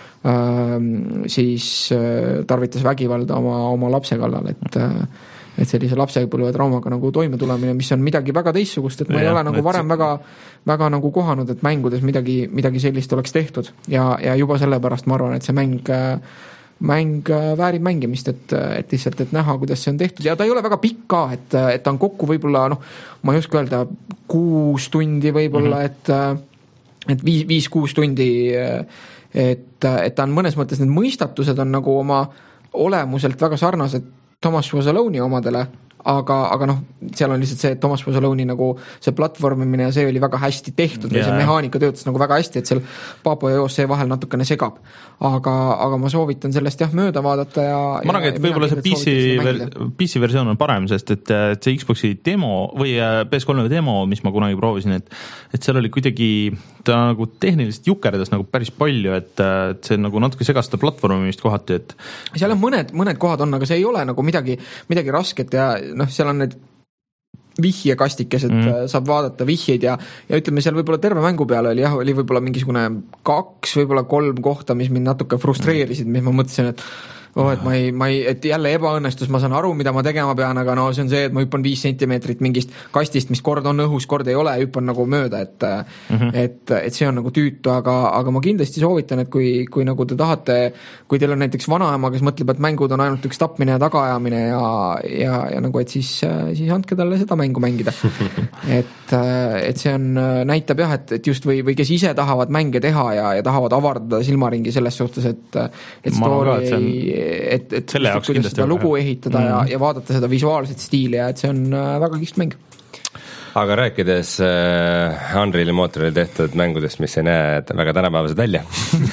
siis tarvitas vägivalda oma, oma lapse kallal, et et sellise lapsepõlve traumaga nagu toime tulemine, mis on midagi väga teistsugust, et ma ja, ei ole nagu varem väga, väga nagu kohanud, et mängudes midagi, midagi sellist oleks tehtud ja, ja juba sellepärast ma arvan, et see mäng, mäng väärib mängimist, et, et lihtsalt, et näha, kuidas see on tehtud ja ta ei ole väga pikk ka, et, et ta on kokku võib-olla, noh, ma ei oska öelda, kuus tundi võib-olla, mm-hmm. et, et viis, viis, kuus tundi, et, et ta on mõnes mõttes, need mõistatused on nagu oma olemuselt väga sarnased Thomas Wazzaloni omadele, aga, aga noh, seal on lihtsalt see, et Thomas Wazzaloni nagu see platvormimine ja see oli väga hästi tehtud ja see mehaanika töötas nagu väga hästi, et seal Papo ja Joos see vahel natukene segab. Aga, aga ma soovitan sellest jah mööda vaadata ja ma arvan, et võib-olla see P C, ver, P C versioon on parem, sest et, et see Xboxi demo või P S kolm demo, mis ma kunagi proovisin, et, et seal oli kuidagi ta nagu tehniliselt jukerdas nagu päris palju, et, et see nagu natuke segas seda platvormimist kohati, et seal on mõned, mõned kohad on, aga see ei ole nagu midagi, midagi rasket ja noh, seal on need vihjekastikesed, mm. saab vaadata vihjeid ja, ja ütleme, seal võib-olla terve mängu peale oli jah, oli võib-olla mingisugune kaks, võib-olla kolm kohta, mis mind natuke frustreerisid, mis ma mõtlesin, et oh, et ma ei, ma ei, et jälle ebaõnnestus, ma saan aru, mida ma tegema pean, aga no see on see, et ma hüppan viis sentimeetrit mingist kastist, mis kord on õhus, kord ei ole, hüppan nagu mööda, et mm-hmm. et, et see on nagu tüütu, aga, aga ma kindlasti soovitan, et kui, kui nagu te tahate, kui teil on näiteks vanaema, kes mõtleb, et mängud on ainult üks tapmine ja tagaajamine ja, ja, ja nagu, et siis, siis andke talle seda mängu mängida. et, et see on, näitab jah, et, et just või, või kes ise tahavad mänge teha ja, ja tahavad avardada silmaringi selles suhtes, et, et story ei et, et selle jaoks kuidas seda lugu ehitada mm. ja, ja vaadata seda visuaalset stiili ja et see on väga kihvt mäng. Aga rääkides äh, Unreali mootoril tehtud mängudest, mis ei näe väga tänapäevased välja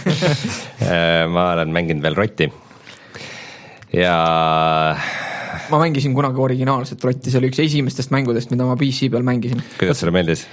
ma olen mänginud veel Rotti ja ma mängisin kunagi originaalset Rotti, see oli üks esimestest mängudest, mida ma P C peal mängisin. Kuidas sulle meeldis?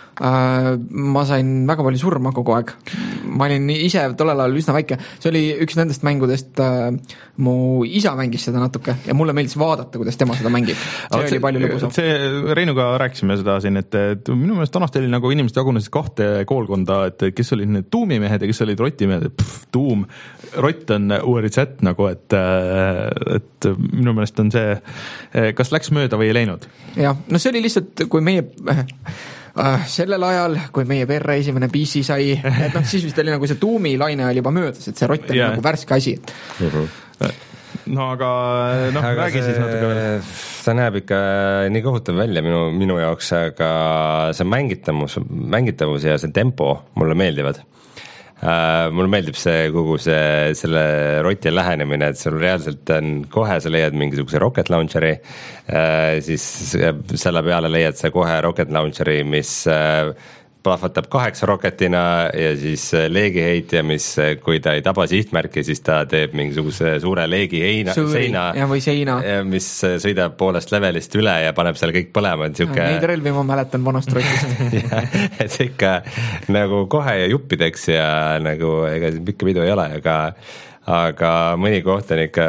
ma sain väga palju surma kogu aeg. Ma olin ise tollel ajal üsna väike. See oli üks nendest mängudest, mu isa mängis seda natuke ja mulle meeldis vaadata, kuidas tema seda mängib. See oli see, palju lõbusam. See, Reinuga rääkisime seda siin, et, et minu meelest vanasti oli nagu inimesed jagunesid kahte koolkonda, et kes olid need tuumimehed ja kes olid rotimehed. Pff, tuum, rott on U R Z nagu, et, et minu meelest on see, kas läks mööda või ei läinud? jah, no see oli lihtsalt, kui meie Uh, sellel ajal, kui meie perre esimene P C sai, et noh, siis vist oli nagu see tuumi laine oli juba möödas, et see rott on yeah. nagu värske asi. Uh-huh. No aga noh, räägi siis natuke veel. See näeb ikka nii kohutav välja minu, minu jaoks, aga see mängitavus, mängitavus ja see tempo mulle meeldivad. Uh, mulle meeldib see kogu see selle roti lähenemine, et sul reaalselt on kohe sa leiad mingisuguse rocket launcheri, uh, siis selle peale leiad sa kohe rocket launcheri, mis uh, plahvatab kaheksa roketina ja siis leegiheitja, mis kui ta ei taba sihtmärki, siis ta teeb mingisuguse suure leegiheina, seina, ja, või seina, mis sõidab poolest levelist üle ja paneb seal kõik põlema. Siuke... Neid relvi ma mäletan vanast rotist. et see ikka nagu kohe juppideks ja nagu ega pikka pidu ei ole, aga aga mõni koht on ikka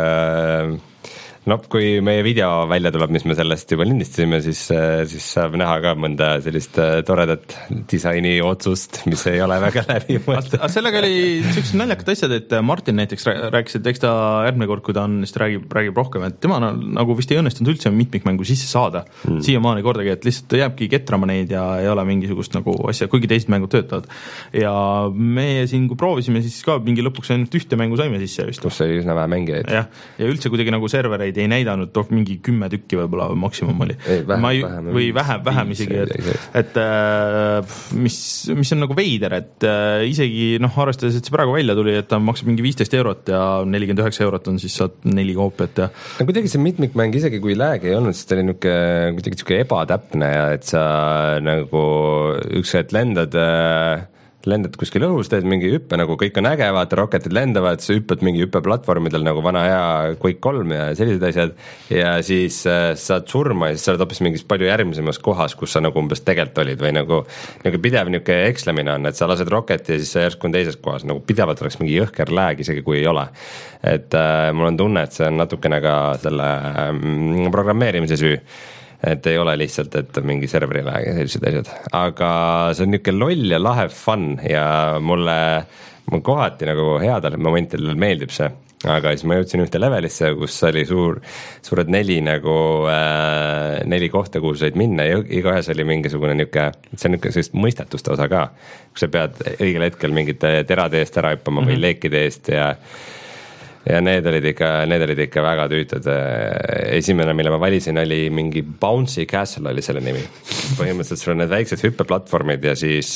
no kui meie video välja tuleb, mis me sellest juba lindistasime, siis, siis saab näha ka mõnda sellist toredat disaini otsust, mis ei ole väga läbi mõeldud. Sellega oli sellised naljakad asjad, et Martin näiteks rääkis, et eks ta järgmine kord, kui ta on, siis räägib, räägib rohkem, et tema nagu vist ei õnnestunud üldse mitmikmängu sisse saada mm. siiamaani kordagi, et lihtsalt jääbki ketrama neid ja ei ole mingisugust nagu asja, kuigi teised mängud töötavad. Ja meie siin, kui proovisime, siis ka mingi lõpuks ainult ühte mängu saime sisse vist. Kus oli üsna vähe mängijaid. Ja, ja üldse kuidagi nagu servereid ei näidanud, toh mingi kümme tükki võib-olla maksimum oli. Ei, vähem, Ma ei, vähem, või vähem, vähem isegi, et, et mis, mis on nagu veider, et isegi noh, arvestades, et see praegu välja tuli, et ta maksab mingi viisteist eurot ja nelikümmend üheksa eurot on siis saad neli koopiat ja no kuidagi see mitmikmäng, isegi kui lääg ei olnud, siis ta oli niuke, kuidagi niuke ebatäpne ja et sa nagu üks hetk lendad lendad kuskil õhus, teed mingi hüppe, nagu kõik on äge, vaata, roketid lendavad, sa hüppad mingi hüppeplatvormidel nagu vana hea Quake kolm ja sellised asjad ja siis äh, saad surma ja siis sa oled hoopis mingis palju järgmisemas kohas, kus sa nagu umbes tegelt olid või nagu, nagu pidev niuke ekslemine on, et sa lased roketi ja siis sa järsku on teises kohas, nagu pidevalt oleks mingi jõhker lääg, isegi kui ei ole. Et äh, mul on tunne, et see on natukene ka selle äh, programmeerimise süü. Et ei ole lihtsalt, et mingi serverile ja sellised asjad, aga see on niisugune loll ja lahe fun ja mulle, mul kohati nagu headel momentidel meeldib see, aga siis ma jõudsin ühte levelisse, kus oli suur, suured neli nagu äh, neli kohta, kuhu said minna ja igaühes oli mingisugune niisugune, see on niisugune sellist mõistatuste osa ka, kus sa pead õigel hetkel mingite terade eest ära hüppama mm-hmm. või leekide eest ja ja need olid ikka, need olid ikka väga tüütud. Esimene, mille ma valisin, oli mingi Bouncy Castle oli selle nimi. Põhimõtteliselt sul on need väiksed hüppeplatvormid ja siis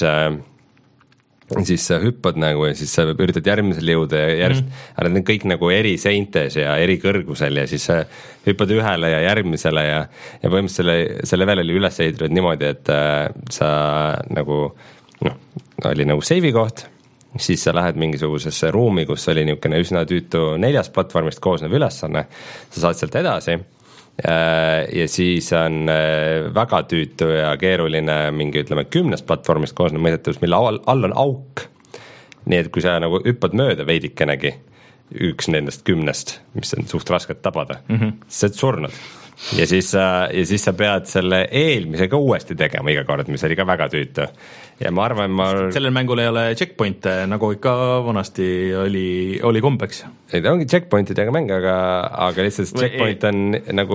siis sa hüppad nagu ja siis sa üritad järgmisel jõuda ja järjest mm. need on kõik nagu eri seintes ja eri kõrgusel ja siis sa hüppad ühele ja järgmisele ja, ja põhimõtteliselt selle, selle level oli üles ehitatud niimoodi, et sa nagu noh, oli nagu save'i koht, siis sa lähed mingisugusesse ruumi, kus oli niisugune üsna tüütu neljast platvormist koosnev ülesanne, sa saad sealt edasi ja siis on väga tüütu ja keeruline mingi ütleme kümnest platvormist koosnev mõistetus, mille all, all on auk. Nii et kui sa nagu hüppad mööda veidikenegi üks nendest kümnest, mis on suht rasket tabada, mm-hmm. siis sa oled surnud. Ja siis, ja siis sa pead selle eelmisega uuesti tegema iga kord, mis oli ka väga tüütu. Ja ma arvan, ma... Sellel mängul ei ole checkpointe, nagu ikka vanasti oli, oli kombeks. Ei, ta ongi checkpointidega mäng, aga, aga lihtsalt checkpoint on nagu...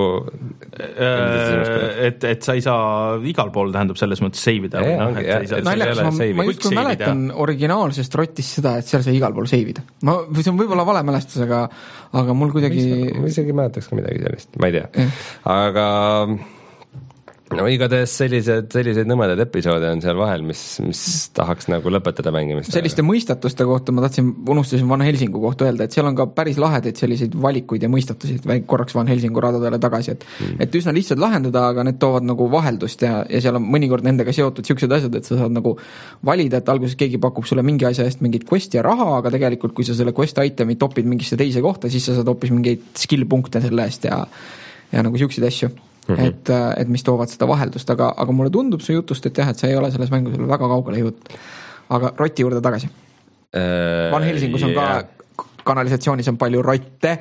Et, et sa ei saa igal pool, tähendab selles mõttes seivida. Naljaks, ma, ma just kui mäletan originaalsest rotist seda, et seal sai igal pool seivida. Ma, see on võib-olla vale mälestus, aga, aga mul kuidagi... Ma isegi mäletaks ka midagi sellist, ma ei tea. Eh. Aga... No igatahes sellised, sellised nõmedad episoode on seal vahel, mis, mis tahaks nagu lõpetada mängimist. Selliste mõistatuste kohta ma tahtsin, unustasin Van Helsingu kohta öelda, et seal on ka päris lahedaid selliseid valikuid ja mõistatusi, et korraks Van Helsingu radadele tagasi, et, mm. et üsna lihtsalt lahendada, aga need toovad nagu vaheldust ja, ja seal on mõnikord nendega seotud siuksed asjad, et sa saad nagu valida, et alguses keegi pakub sulle mingi asja eest mingit questi ja raha, aga tegelikult kui sa selle quest itemi topid mingisse teise kohta, siis sa saad hoopis mingeid skill-punkte selle eest ja, ja nagu siukseid asju. Mm-hmm. Et, et mis toovad seda vaheldust, aga, aga mulle tundub see jutust, et jah, et see ei ole selles mängus väga kaugele jõud. Aga roti juurde tagasi. Uh, Van Helsingus on yeah. ka kanalisatsioonis on palju rotte.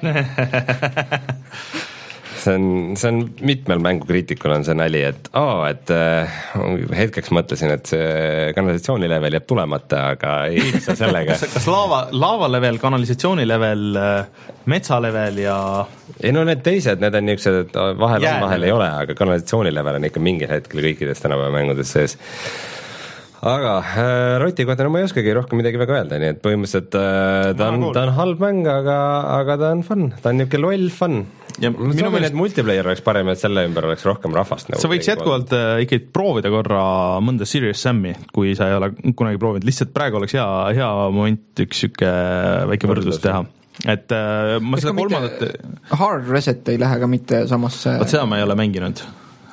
see on, see on mitmel mängukriitikul on see nali, et oo, oh, et uh, hetkeks mõtlesin, et see kanalisatsiooni level jääb tulemata, aga ei saa sellega. kas, kas laava, laava level, kanalisatsiooni level, metsa level ja... ei no need teised, need on niisugused, et vahel yeah, on, vahel yeah. ei ole, aga kanalisatsiooni level on ikka mingil hetkel kõikides tänapäeva mängudes sees. Aga äh, roti kohta no ma ei oskagi rohkem midagi väga öelda, nii et põhimõtteliselt äh, ta, on, ta on halb mäng, aga, aga ta on fun, ta on niisugune loll fun. Ja ma minu meelest et multiplayer oleks parem, et selle ümber oleks rohkem rahvast. Nagu sa võiks jätkuvalt äh, ikkagi proovida korra mõnda Serious Sam'i, kui sa ei ole kunagi proovinud, lihtsalt praegu oleks hea, hea moment üks siuke väike võrdlus teha. Et äh, ma seda kolmandat... Hard Reset ei lähe ka mitte samasse... Vaat seda ma ei ole mänginud.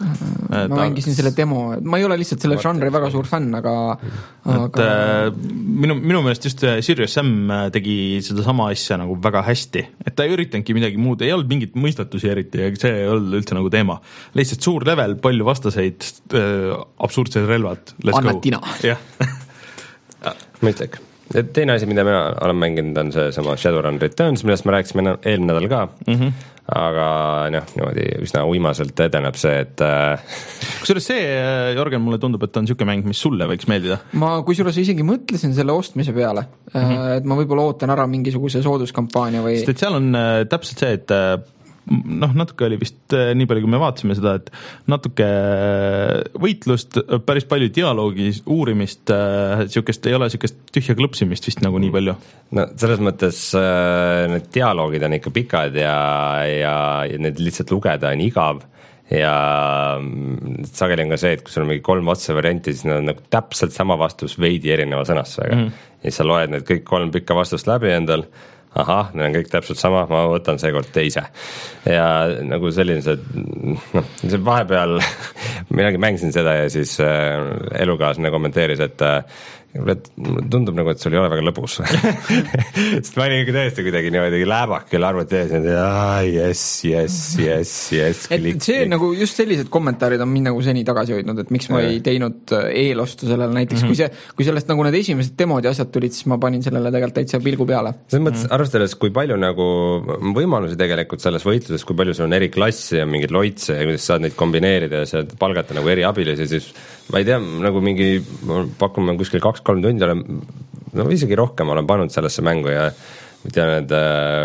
ma ta... mängisin selle demo, ma ei ole lihtsalt selle žanri väga suur fänn, aga, aga... Et, minu, minu meelest just Serious Sam tegi seda sama asja nagu väga hästi, et ta ei üritanudki midagi muud, ei olnud mingit mõistatusi eriti ja see ei olnud üldse nagu teema. Lihtsalt suur level, palju vastaseid, absurdsed relvad, let's Anna go. Tina. Jah. Mõistlik. Teine asi, mida mina olen mänginud, on see sama Shadowrun Returns, millest me rääkisime eelmine nädal ka, mm-hmm. aga noh, niimoodi üsna uimaselt edeneb see, et kusjuures see, Jörgen, mulle tundub, et on niisugune mäng, mis sulle võiks meeldida. Ma kusjuures isegi mõtlesin selle ostmise peale, mm-hmm. et ma võib-olla ootan ära mingisuguse sooduskampaania või... Sest et seal on täpselt see, et noh, natuke oli vist nii palju, kui me vaatasime seda, et natuke võitlust, päris palju dialoogi, uurimist, siukest, ei ole siukest tühja klõpsimist vist nagu nii palju. No selles mõttes need dialoogid on ikka pikad ja, ja, ja need lihtsalt lugeda on igav ja sageli on ka see, et kui sul on mingi kolm otsa varianti, siis nad on nagu täpselt sama vastus veidi erineva sõnastusega mm-hmm. ja siis sa loed need kõik kolm pikka vastust läbi endal, ahah, need on kõik täpselt sama, ma võtan seekord teise. Ja nagu selline see, noh, see vahepeal minagi mängisin seda ja siis äh, elukaaslane kommenteeris, et äh, tundub nagu, et sul ei ole väga lõbus. Sest ma olin ikka täiesti kuidagi niimoodi lääbak küll arvuti ees, et jaa, yes, yes, yes, yes. Et see nagu just sellised kommentaarid on mind nagu seni tagasi hoidnud, et miks ma ja. ei teinud eelostu sellele näiteks, mm-hmm. kui, see, kui sellest nagu need esimesed demod ja asjad tulid, siis ma panin sellele tegelikult täitsa pilgu peale. Selles mõttes mm-hmm. arvestades, kui palju nagu võimalusi tegelikult selles võitluses, kui palju sul on eri klassi ja mingid loitse ja kuidas saad neid kombineerida ja saad palgata nagu eri abilisi, siis ma ei tea, nagu mingi, pakume kuskil kaks kolm tundi olen, no isegi rohkem olen pannud sellesse mängu ja ma tean, et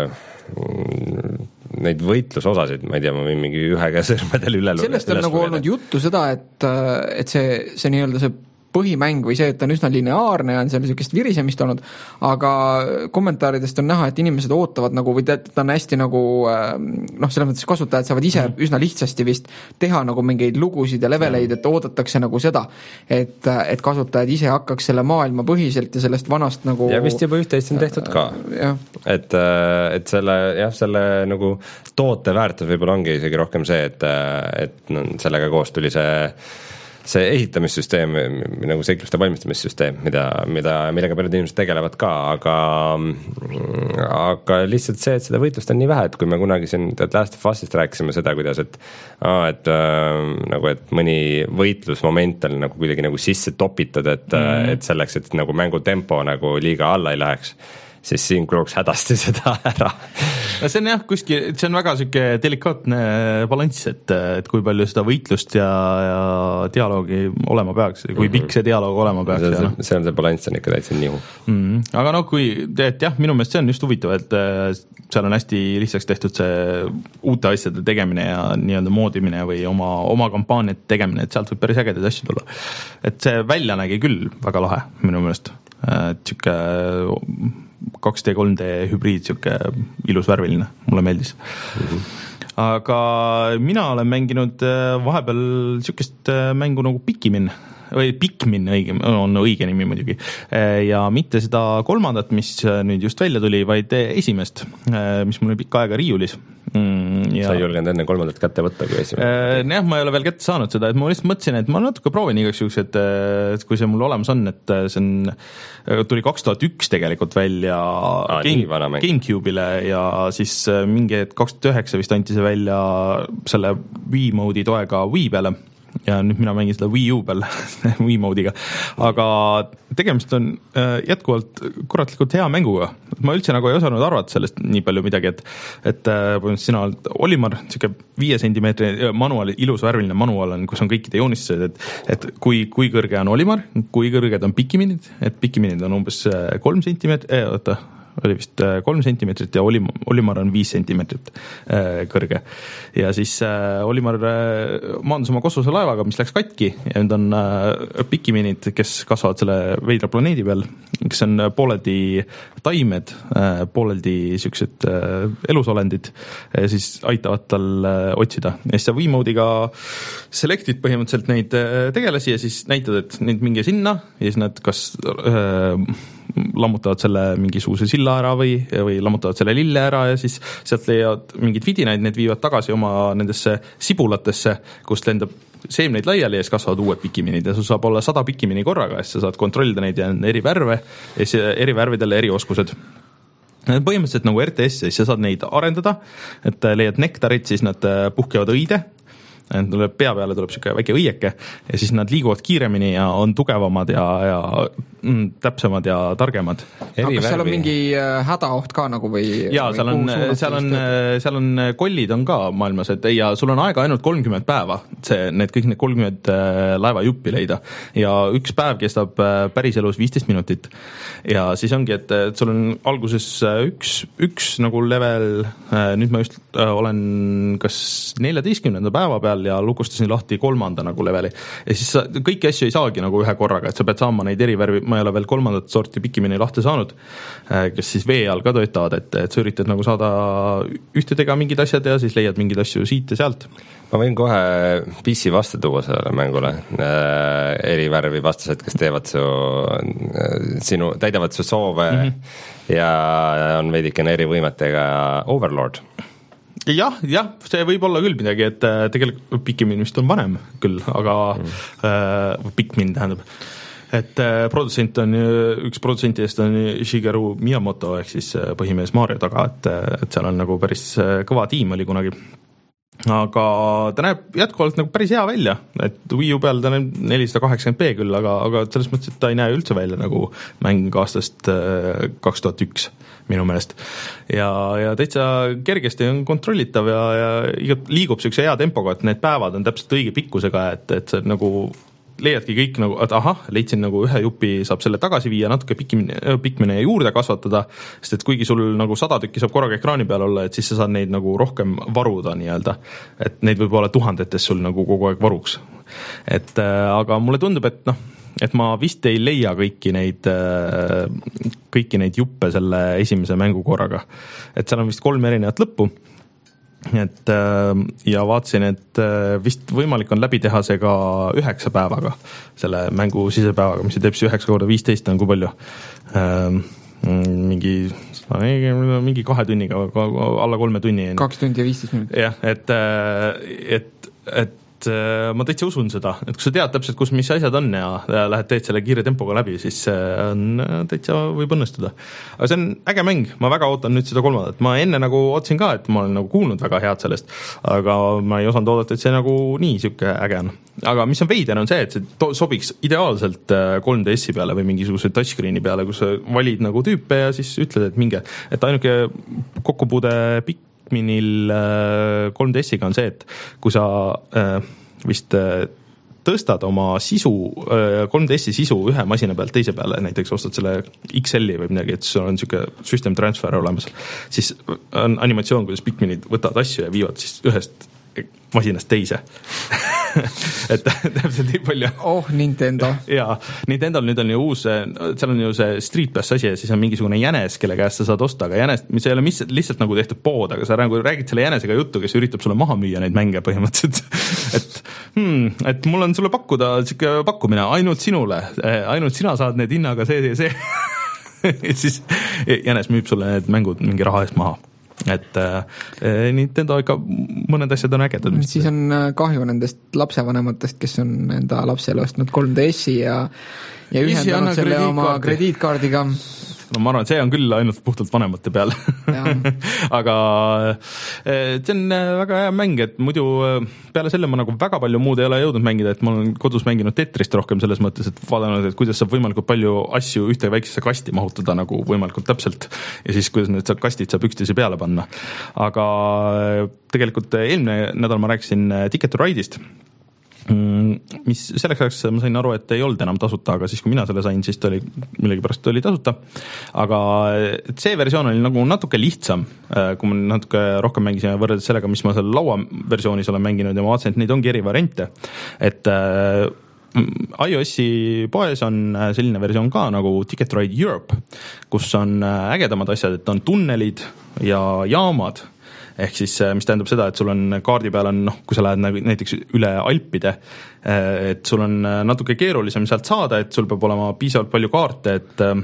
äh, neid võitlusosasid, ma ei tea, ma võin mingi ühe käe sõrmedel üle sellest on nagu olnud juttu seda, et, et see, see nii-öelda see põhimäng või see, et ta on üsna lineaarne ja on seal niisugust virisemist olnud, aga kommentaaridest on näha, et inimesed ootavad nagu, või ta on hästi nagu noh, selles mõttes kasutajad saavad ise mm. üsna lihtsasti vist teha nagu mingeid lugusid ja leveleid, et oodatakse nagu seda, et, et kasutajad ise hakkaks selle maailma põhiselt ja sellest vanast nagu ja vist juba üht-teist on tehtud ka ja. et, et selle, jah, selle nagu toote väärtus võib-olla ongi isegi rohkem see, et, et no, sellega koos tuli see see ehitamissüsteem, nagu seikluste valmistamissüsteem, mida, mida, millega paljud inimesed tegelevad ka, aga, aga lihtsalt see, et seda võitlust on nii vähe, et kui me kunagi siin Last of Us'ist rääkisime seda, kuidas, et, et, äh, nagu, et mõni võitlusmoment on nagu kuidagi nagu sisse topitud, et, mm. et selleks, et nagu mängu tempo nagu liiga alla ei läheks, siis siin kuluks hädasti seda ära. No see on jah, kuskil, see on väga siuke delikaatne balanss, et, et kui palju seda võitlust ja, ja dialoogi olema peaks, kui pikk see dialoog olema peaks. See, ja, no. see on see balanss on ikka täitsa nihu. Mm, aga no kui, et jah, minu meelest see on just huvitav, et seal on hästi lihtsaks tehtud see uute asjade tegemine ja nii-öelda moodimine või oma, oma kampaaniat tegemine, et sealt võib päris ägedaid asju tulla. Et see välja nägi küll väga lahe minu meelest, et siuke kaks D kolm D hübriid, siuke ilus värviline, mulle meeldis. Mm-hmm. Aga mina olen mänginud vahepeal siukest mängu nagu Pikmin, või Pikmin õige, on õige nimi muidugi, ja mitte seda kolmandat, mis nüüd just välja tuli, vaid esimest, mis mul oli pikka aega riiulis. Ja... sa ei julgenud enne kolmandat kätte võtta kui esimest? Jah, ma ei ole veel kätte saanud seda, et ma lihtsalt mõtlesin, et ma natuke proovin igaks juhuks, et, et kui see mul olemas on, et see on, tuli kaks tuhat üks tegelikult välja ah, Game, GameCube'ile ja siis mingi kaks tuhat üheksa vist anti see välja selle Wii mode'i toega Wii peale ja nüüd mina mängin seda Wii U peal Wii mode'iga, aga tegemist on jätkuvalt korratlikult hea mänguga. Ma üldse nagu ei osanud arvata sellest nii palju midagi, et, et sina oled Olimar, siuke viie sentimeetri manuaal, ilus värviline manuaal on, kus on kõikide joonistused, et, et kui, kui kõrge on Olimar, kui kõrged on Pikiminid, et Pikiminid on umbes kolm sentimeetrit, eh, oota, oli vist kolm sentimeetrit ja Olimar, Olimar on viis sentimeetrit kõrge. Ja siis Olimar maandus oma kosmose laevaga, mis läks katki ja nüüd on Pikiminid, kes kasvavad selle veidra planeedi peal, kes on pooleldi taimed, pooleldi siuksed elusolendid, siis aitavad tal otsida. Ja siis sa Wiimoodiga selektid põhimõtteliselt neid tegelasi ja siis näitad, et neid mingi sinna ja siis nad kas äh, lammutavad selle mingisuguse silla ära või, või lammutavad selle lille ära ja siis sealt leiavad mingid vidinaid, need viivad tagasi oma nendesse sibulatesse, kust lendab seemneid laiali ja siis kasvavad uued pikiminid ja sul saab olla sada pikimini korraga, siis sa saad kontrollida neid ja eri värve ja siis eri värvidel eri oskused. Põhimõtteliselt nagu R T S, siis sa saad neid arendada, et leiad nektarit, siis nad puhkevad õide, tuleb pea peale tuleb siuke väike õieke ja siis nad liiguvad kiiremini ja on tugevamad ja, ja mm, täpsemad ja targemad. Aga kas seal on mingi hädaoht ka nagu või? Jaa, seal on, seal on, seal on kollid on ka maailmas, et ja sul on aega ainult kolmkümmend päeva, see, need kõik need kolmkümmend laeva juppi leida ja üks päev kestab päriselus viisteist minutit ja siis ongi, et, et sul on alguses üks, üks nagu level, nüüd ma just olen kas neljateistkümnenda päeva peal ja lukustasin lahti kolmanda nagu leveli ja siis sa, kõiki asju ei saagi nagu ühe korraga, et sa pead saama neid erivärvi, ma ei ole veel kolmandat sorti pikimini lahti saanud, kes siis vee all ka töötavad, et, et sa üritad nagu saada ühtedega mingid asjad ja siis leiad mingeid asju siit ja sealt. Ma võin kohe P C vastu tuua sellele mängule, äh, erivärvi vastased, kes teevad su, sinu, täidavad su soove mm-hmm. ja on veidikene erivõimetega Overlord. jah, jah, see võib olla küll midagi, et tegelikult Pikmin vist on vanem küll, aga mm. äh, Pikmin tähendab, et äh, produtsent on, üks produtsentidest on Shigeru Miyamoto ehk siis põhimees Mario taga, et, et seal on nagu päris kõva tiim oli kunagi. Aga ta näeb jätkuvalt nagu päris hea välja, et Wii U peal ta on nelisada kaheksakümmend p küll, aga, aga selles mõttes, et ta ei näe üldse välja nagu mäng aastast kaks tuhat üks minu meelest. Ja, ja täitsa kergesti on kontrollitav ja, ja liigub siukse hea tempoga, et need päevad on täpselt õige pikkusega, et, et see nagu leiadki kõik nagu, et ahah, leidsin nagu ühe jupi, saab selle tagasi viia, natuke pikimine, pikmine juurde kasvatada, sest et kuigi sul nagu sada tükki saab korraga ekraani peal olla, et siis sa saad neid nagu rohkem varuda nii-öelda, et neid võib olla tuhandetes sul nagu kogu aeg varuks. Et äh, aga mulle tundub, et noh, et ma vist ei leia kõiki neid, kõiki neid juppe selle esimese mängu korraga. Et seal on vist kolm erinevat lõppu. Et, ja vaatasin, et vist võimalik on läbi teha see ka üheksa päevaga, selle mängu sisepäevaga, mis teeb siis üheksa korda viisteist on kui palju. Mingi, mingi kahe tunniga, alla kolme tunni. Kaks tundi ja viisteist minutit. Jah, et, et, et ma täitsa usun seda, et kui sa tead täpselt, kus mis asjad on ja lähed teed selle kiire tempoga läbi, siis on, täitsa võib õnnestuda. Aga see on äge mäng, ma väga ootan nüüd seda kolmandat. Ma enne nagu otsin ka, et ma olen nagu kuulnud väga head sellest, aga ma ei osanud oodata, et see nagu nii siuke äge on. Aga mis on veider on see, et see to- sobiks ideaalselt kolm D S-i peale või mingisuguse touchscreeni peale, kus sa valid nagu tüüpe ja siis ütled, et minge, et ainuke kokkupuude pikk Minil kolm D S-iga on see, et kui sa äh, vist äh, tõstad oma sisu, äh, kolm D S-i sisu ühe masina pealt teise peale, näiteks ostad selle X L-i või midagi, et sul on siuke system transfer olemas, siis on animatsioon, kuidas Pikminid võtavad asju ja viivad siis ühest masinast teise et täpselt nii palju. Oh, Nintendo. Jaa, Nintendol nüüd on ju uus, seal on ju see Street Pass asi ja siis on mingisugune jänes, kelle käest sa saad osta, aga jänes, mis ei ole mis, lihtsalt nagu tehtud pood, aga sa nagu räägid selle jänesega juttu, kes üritab sulle maha müüa neid mänge põhimõtteliselt et, hmm, et mul on sulle pakkuda siuke pakkumine ainult sinule, ainult sina saad need hinnaga see ja see ja siis jänes müüb sulle need mängud mingi raha eest maha. Et äh, Nintendo ikka mõned asjad on ägedad. Siis on kahju nendest lapsevanematest, kes on enda lapsele ostnud kolm D S-i ja, ja ühendanud selle oma krediitkaardiga. No ma arvan, et see on küll ainult puhtalt vanemate peal aga see on väga hea mäng, et muidu peale selle ma nagu väga palju muud ei ole jõudnud mängida, et ma olen kodus mänginud Tetrist rohkem selles mõttes, et vaadanud, et kuidas saab võimalikult palju asju ühte väiksesse kasti mahutada nagu võimalikult täpselt ja siis kuidas need kastid saab üksteise peale panna. Aga tegelikult eelmine nädal ma rääkisin Ticket to Ride'ist, mis selleks ajaks ma sain aru, et ei olnud enam tasuta, aga siis kui mina selle sain, siis ta oli millegipärast oli tasuta. Aga see versioon oli nagu natuke lihtsam, kui ma natuke rohkem mängisin võrreldes sellega, mis ma seal laua versioonis olen mänginud ja ma vaatasin, et neid ongi eri variante. Et iOS-i poes on selline versioon ka nagu Ticket to Ride Europe, kus on ägedamad asjad, et on tunnelid ja jaamad. Ehk siis, mis tähendab seda, et sul on kaardi peal on, noh, kui sa lähed näiteks üle Alpide, et sul on natuke keerulisem sealt saada, et sul peab olema piisavalt palju kaarte, et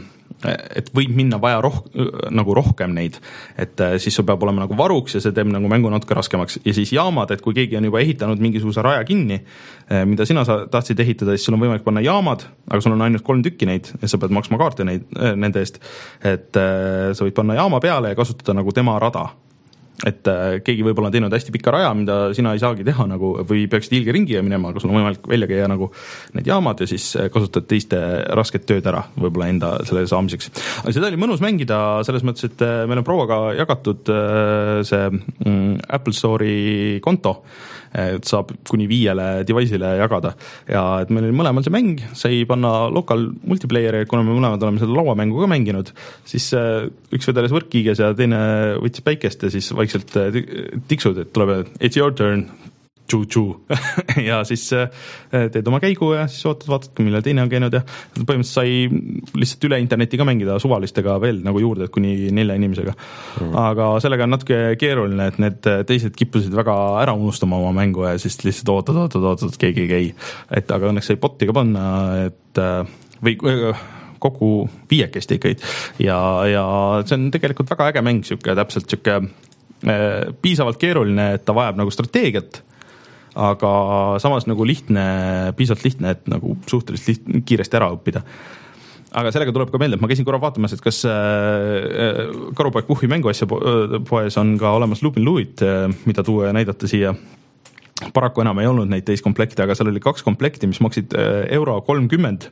et võib minna vaja roh, nagu rohkem neid, et siis sul peab olema nagu varuks ja see teeb nagu mängu natuke raskemaks ja siis jaamad, et kui keegi on juba ehitanud mingisuguse raja kinni, mida sina sa tahtsid ehitada, siis sul on võimalik panna jaamad, aga sul on ainult kolm tükki neid ja sa pead maksma kaarte neid, nende eest, et sa võid panna jaama peale ja kasutada nagu tema rada. Et keegi võib-olla on teinud hästi pika raja, mida sina ei saagi teha nagu, või peaksid ilge ringi minema, aga sul on võimalik välja käia nagu need jaamad ja siis kasutad teiste rasket tööd ära võib-olla enda selle saamiseks. Aga seda oli mõnus mängida selles mõttes, et meil on prouaga jagatud see Apple Store'i konto, et saab kuni viiele device'ile jagada ja et meil oli mõlemal see mäng, sai panna local multiplayer'i, kuna me mõlemad oleme seda lauamängu ka mänginud, siis üks vedeles võrkkiiges ja teine võttis päikest ja siis vaikselt tiksud, et tuleb, it's your turn, tšuu-tšuu ja siis teed oma käigu ja siis ootad, vaatad, millal teine on käinud ja põhimõtteliselt sai lihtsalt üle interneti ka mängida suvalistega veel nagu juurde, et kuni nelja inimesega. Mm. Aga sellega on natuke keeruline, et need teised kippusid väga ära unustama oma mängu ja siis lihtsalt ootad, ootad, ootad, keegi ei käi. Et aga õnneks sai botti ka panna, et või kogu viiekesti ikkagi ja, ja see on tegelikult väga äge mäng, siuke täpselt siuke piisavalt keeruline, et ta vajab nagu strateegiat, aga samas nagu lihtne, piisavalt lihtne, et nagu suhteliselt lihtne, kiiresti ära õppida. Aga sellega tuleb ka meelde, et ma käisin korra vaatamas, et kas Karupoeg Puhhi mänguasja poes on ka olemas Lupin Louit, mida tuua ja näidata siia. Paraku enam ei olnud neid teiskomplekte, aga seal oli kaks komplekti, mis maksid euro kolmkümmend.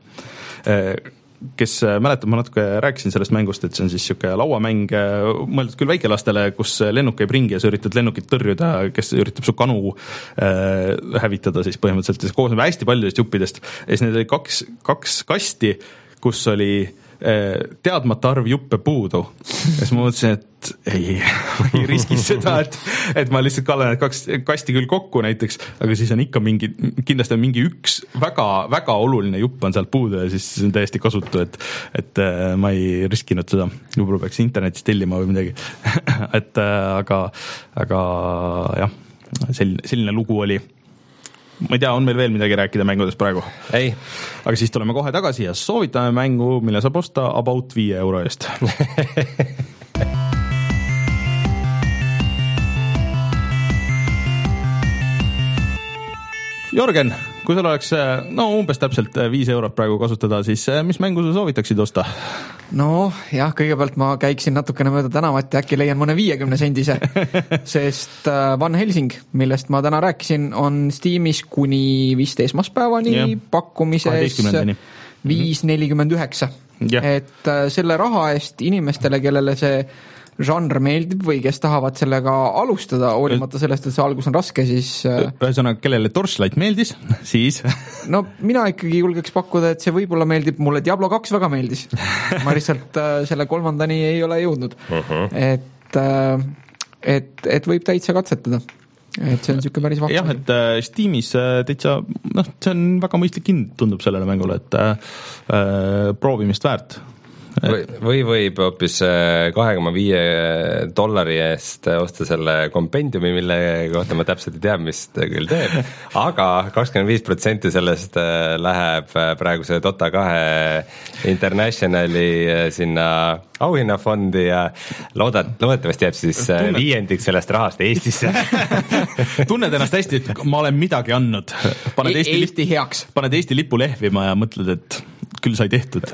Kes mäletab, ma natuke rääkisin sellest mängust, et see on siis siuke lauamäng, mõeldud küll väikelastele, kus lennuk käib ringi ja sa üritad lennukit tõrjuda, kes üritab su kanu äh, hävitada siis põhimõtteliselt. See koosneb hästi paljudest juppidest. Ja siis need oli kaks, kaks kasti, kus oli äh, teadmata arv juppe puudu. Ja siis ma mõtlesin, et ei, ma ei riskis seda, et, et ma lihtsalt kallan need kaks kasti küll kokku näiteks, aga siis on ikka mingi, kindlasti on mingi üks väga, väga oluline jupp on sealt puudu ja siis see on täiesti kasutu, et, et ma ei riskinud seda. Juba peaks internetis tellima või midagi. et aga, aga jah, selline, selline lugu oli. Ma ei tea, on meil veel midagi rääkida mängudest praegu? Ei. Aga siis tuleme kohe tagasi ja soovitame mängu, mille saab osta about viie euro eest. Jörgen, kui sul oleks no umbes täpselt viis eurot praegu kasutada, siis mis mängu sa soovitaksid osta? No jah, kõigepealt ma käiksin natukene mööda tänavat ja äkki leian mõne viiekümne sendise, sest Van Helsing, millest ma täna rääkisin, on Steamis kuni vist esmaspäevani yeah. pakkumises viis nelikümmend üheksa. Yeah. Et selle raha eest inimestele, kellele see žanr meeldib või kes tahavad sellega alustada, hoolimata sellest, et see algus on raske, siis ühesõnaga, kellele Torchlight meeldis, siis no mina ikkagi julgeks pakkuda, et see võib-olla meeldib, mulle Diablo kaks väga meeldis. Ma lihtsalt selle kolmandani ei ole jõudnud. Uh-huh. Et, et, et võib täitsa katsetada. Et see on siuke päris vaks. Jah, et Steamis täitsa, noh, see on väga mõistlik hind, tundub sellele mängule, et äh, proovimist väärt. Või, või võib hoopis kahe koma viie dollari eest osta selle kompendiumi, mille kohta ma täpselt ei tea, mis ta küll teeb, aga kakskümmend viis protsenti sellest läheb praeguse Dota kahe Internationali sinna auhinnafondi ja loodat, loodetavasti jääb siis Tunned. viiendik sellest rahast Eestisse. Tunned ennast hästi, et ma olen midagi andnud. Paned Eesti, Eesti heaks. Paned Eesti lipu lehvima ja mõtled, et küll sai tehtud.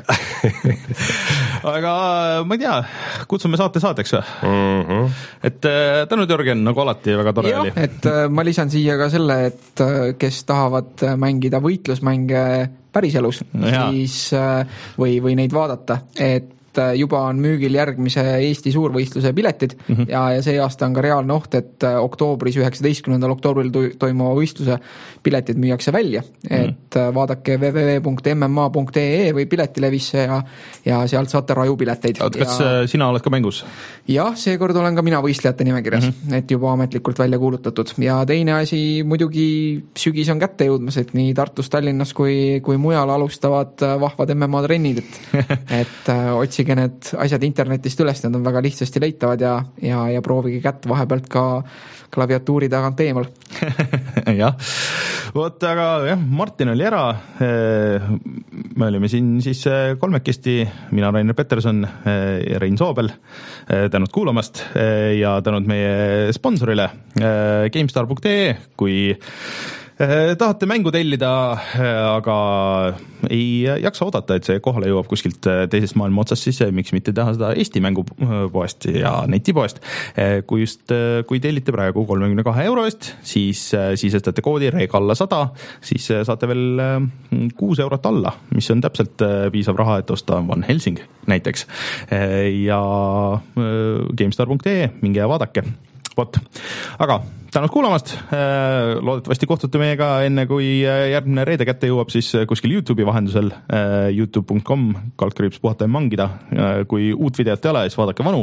Aga ma ei tea, kutsume saate saateks või? Mm-hmm. Et tänud, Jörgen, nagu alati väga tore ja, oli. Et ma lisan siia ka selle, et kes tahavad mängida võitlusmänge päriselus, siis või, või neid vaadata, et juba on müügil järgmise Eesti suurvõistluse piletid mm-hmm. ja, ja see aasta on ka reaalne oht, et oktoobris, üheksateistkümnendal oktoobril toimuva võistluse piletid müüakse välja, mm-hmm. et vaadake w w w punkt m m a punkt e e või piletilevisse ja, ja sealt saate rajupileteid. Kas ja, sina oled ka mängus? Jah, seekord olen ka mina võistlejate nimekirjas, mm-hmm. et juba ametlikult välja kuulutatud ja teine asi muidugi sügis on kätte jõudmas, et nii Tartus, Tallinnas kui, kui mujal alustavad vahvad M M A trennid, et, et otsige need asjad internetist üles, need on väga lihtsasti leitavad ja, ja, ja proovige kätt vahepealt ka klaviatuuri tagant eemal. jah, vot aga jah, Martin oli ära, me olime siin siis kolmekesti, mina Rainer Peterson ja Rein Soobel, tänud kuulamast ja tänud meie sponsorile GameStar punkt ee, kui tahate mängu tellida, aga ei jaksa oodata, et see kohale jõuab kuskilt teisest maailma otsast, siis miks mitte teha seda Eesti mängupoest ja netipoest. Kui just, kui tellite praegu kolmekümne kahe euro eest, siis sisestate koodi regalla sada, siis saate veel kuus eurot alla, mis on täpselt piisav raha, et osta Van Helsing näiteks. Ja GameStar punkt ee, minge ja vaadake. Vot. Aga tänud kuulamast, loodetavasti kohtute meiega enne, kui järgmine reede kätte jõuab, siis kuskil YouTube'i vahendusel youtube punkt com kaldkriips puhata ja mangida. Kui uut videot ei ole, siis vaadake vanu.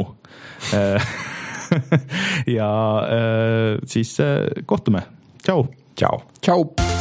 Ja siis kohtume. Tšau. Tšau. Tšau.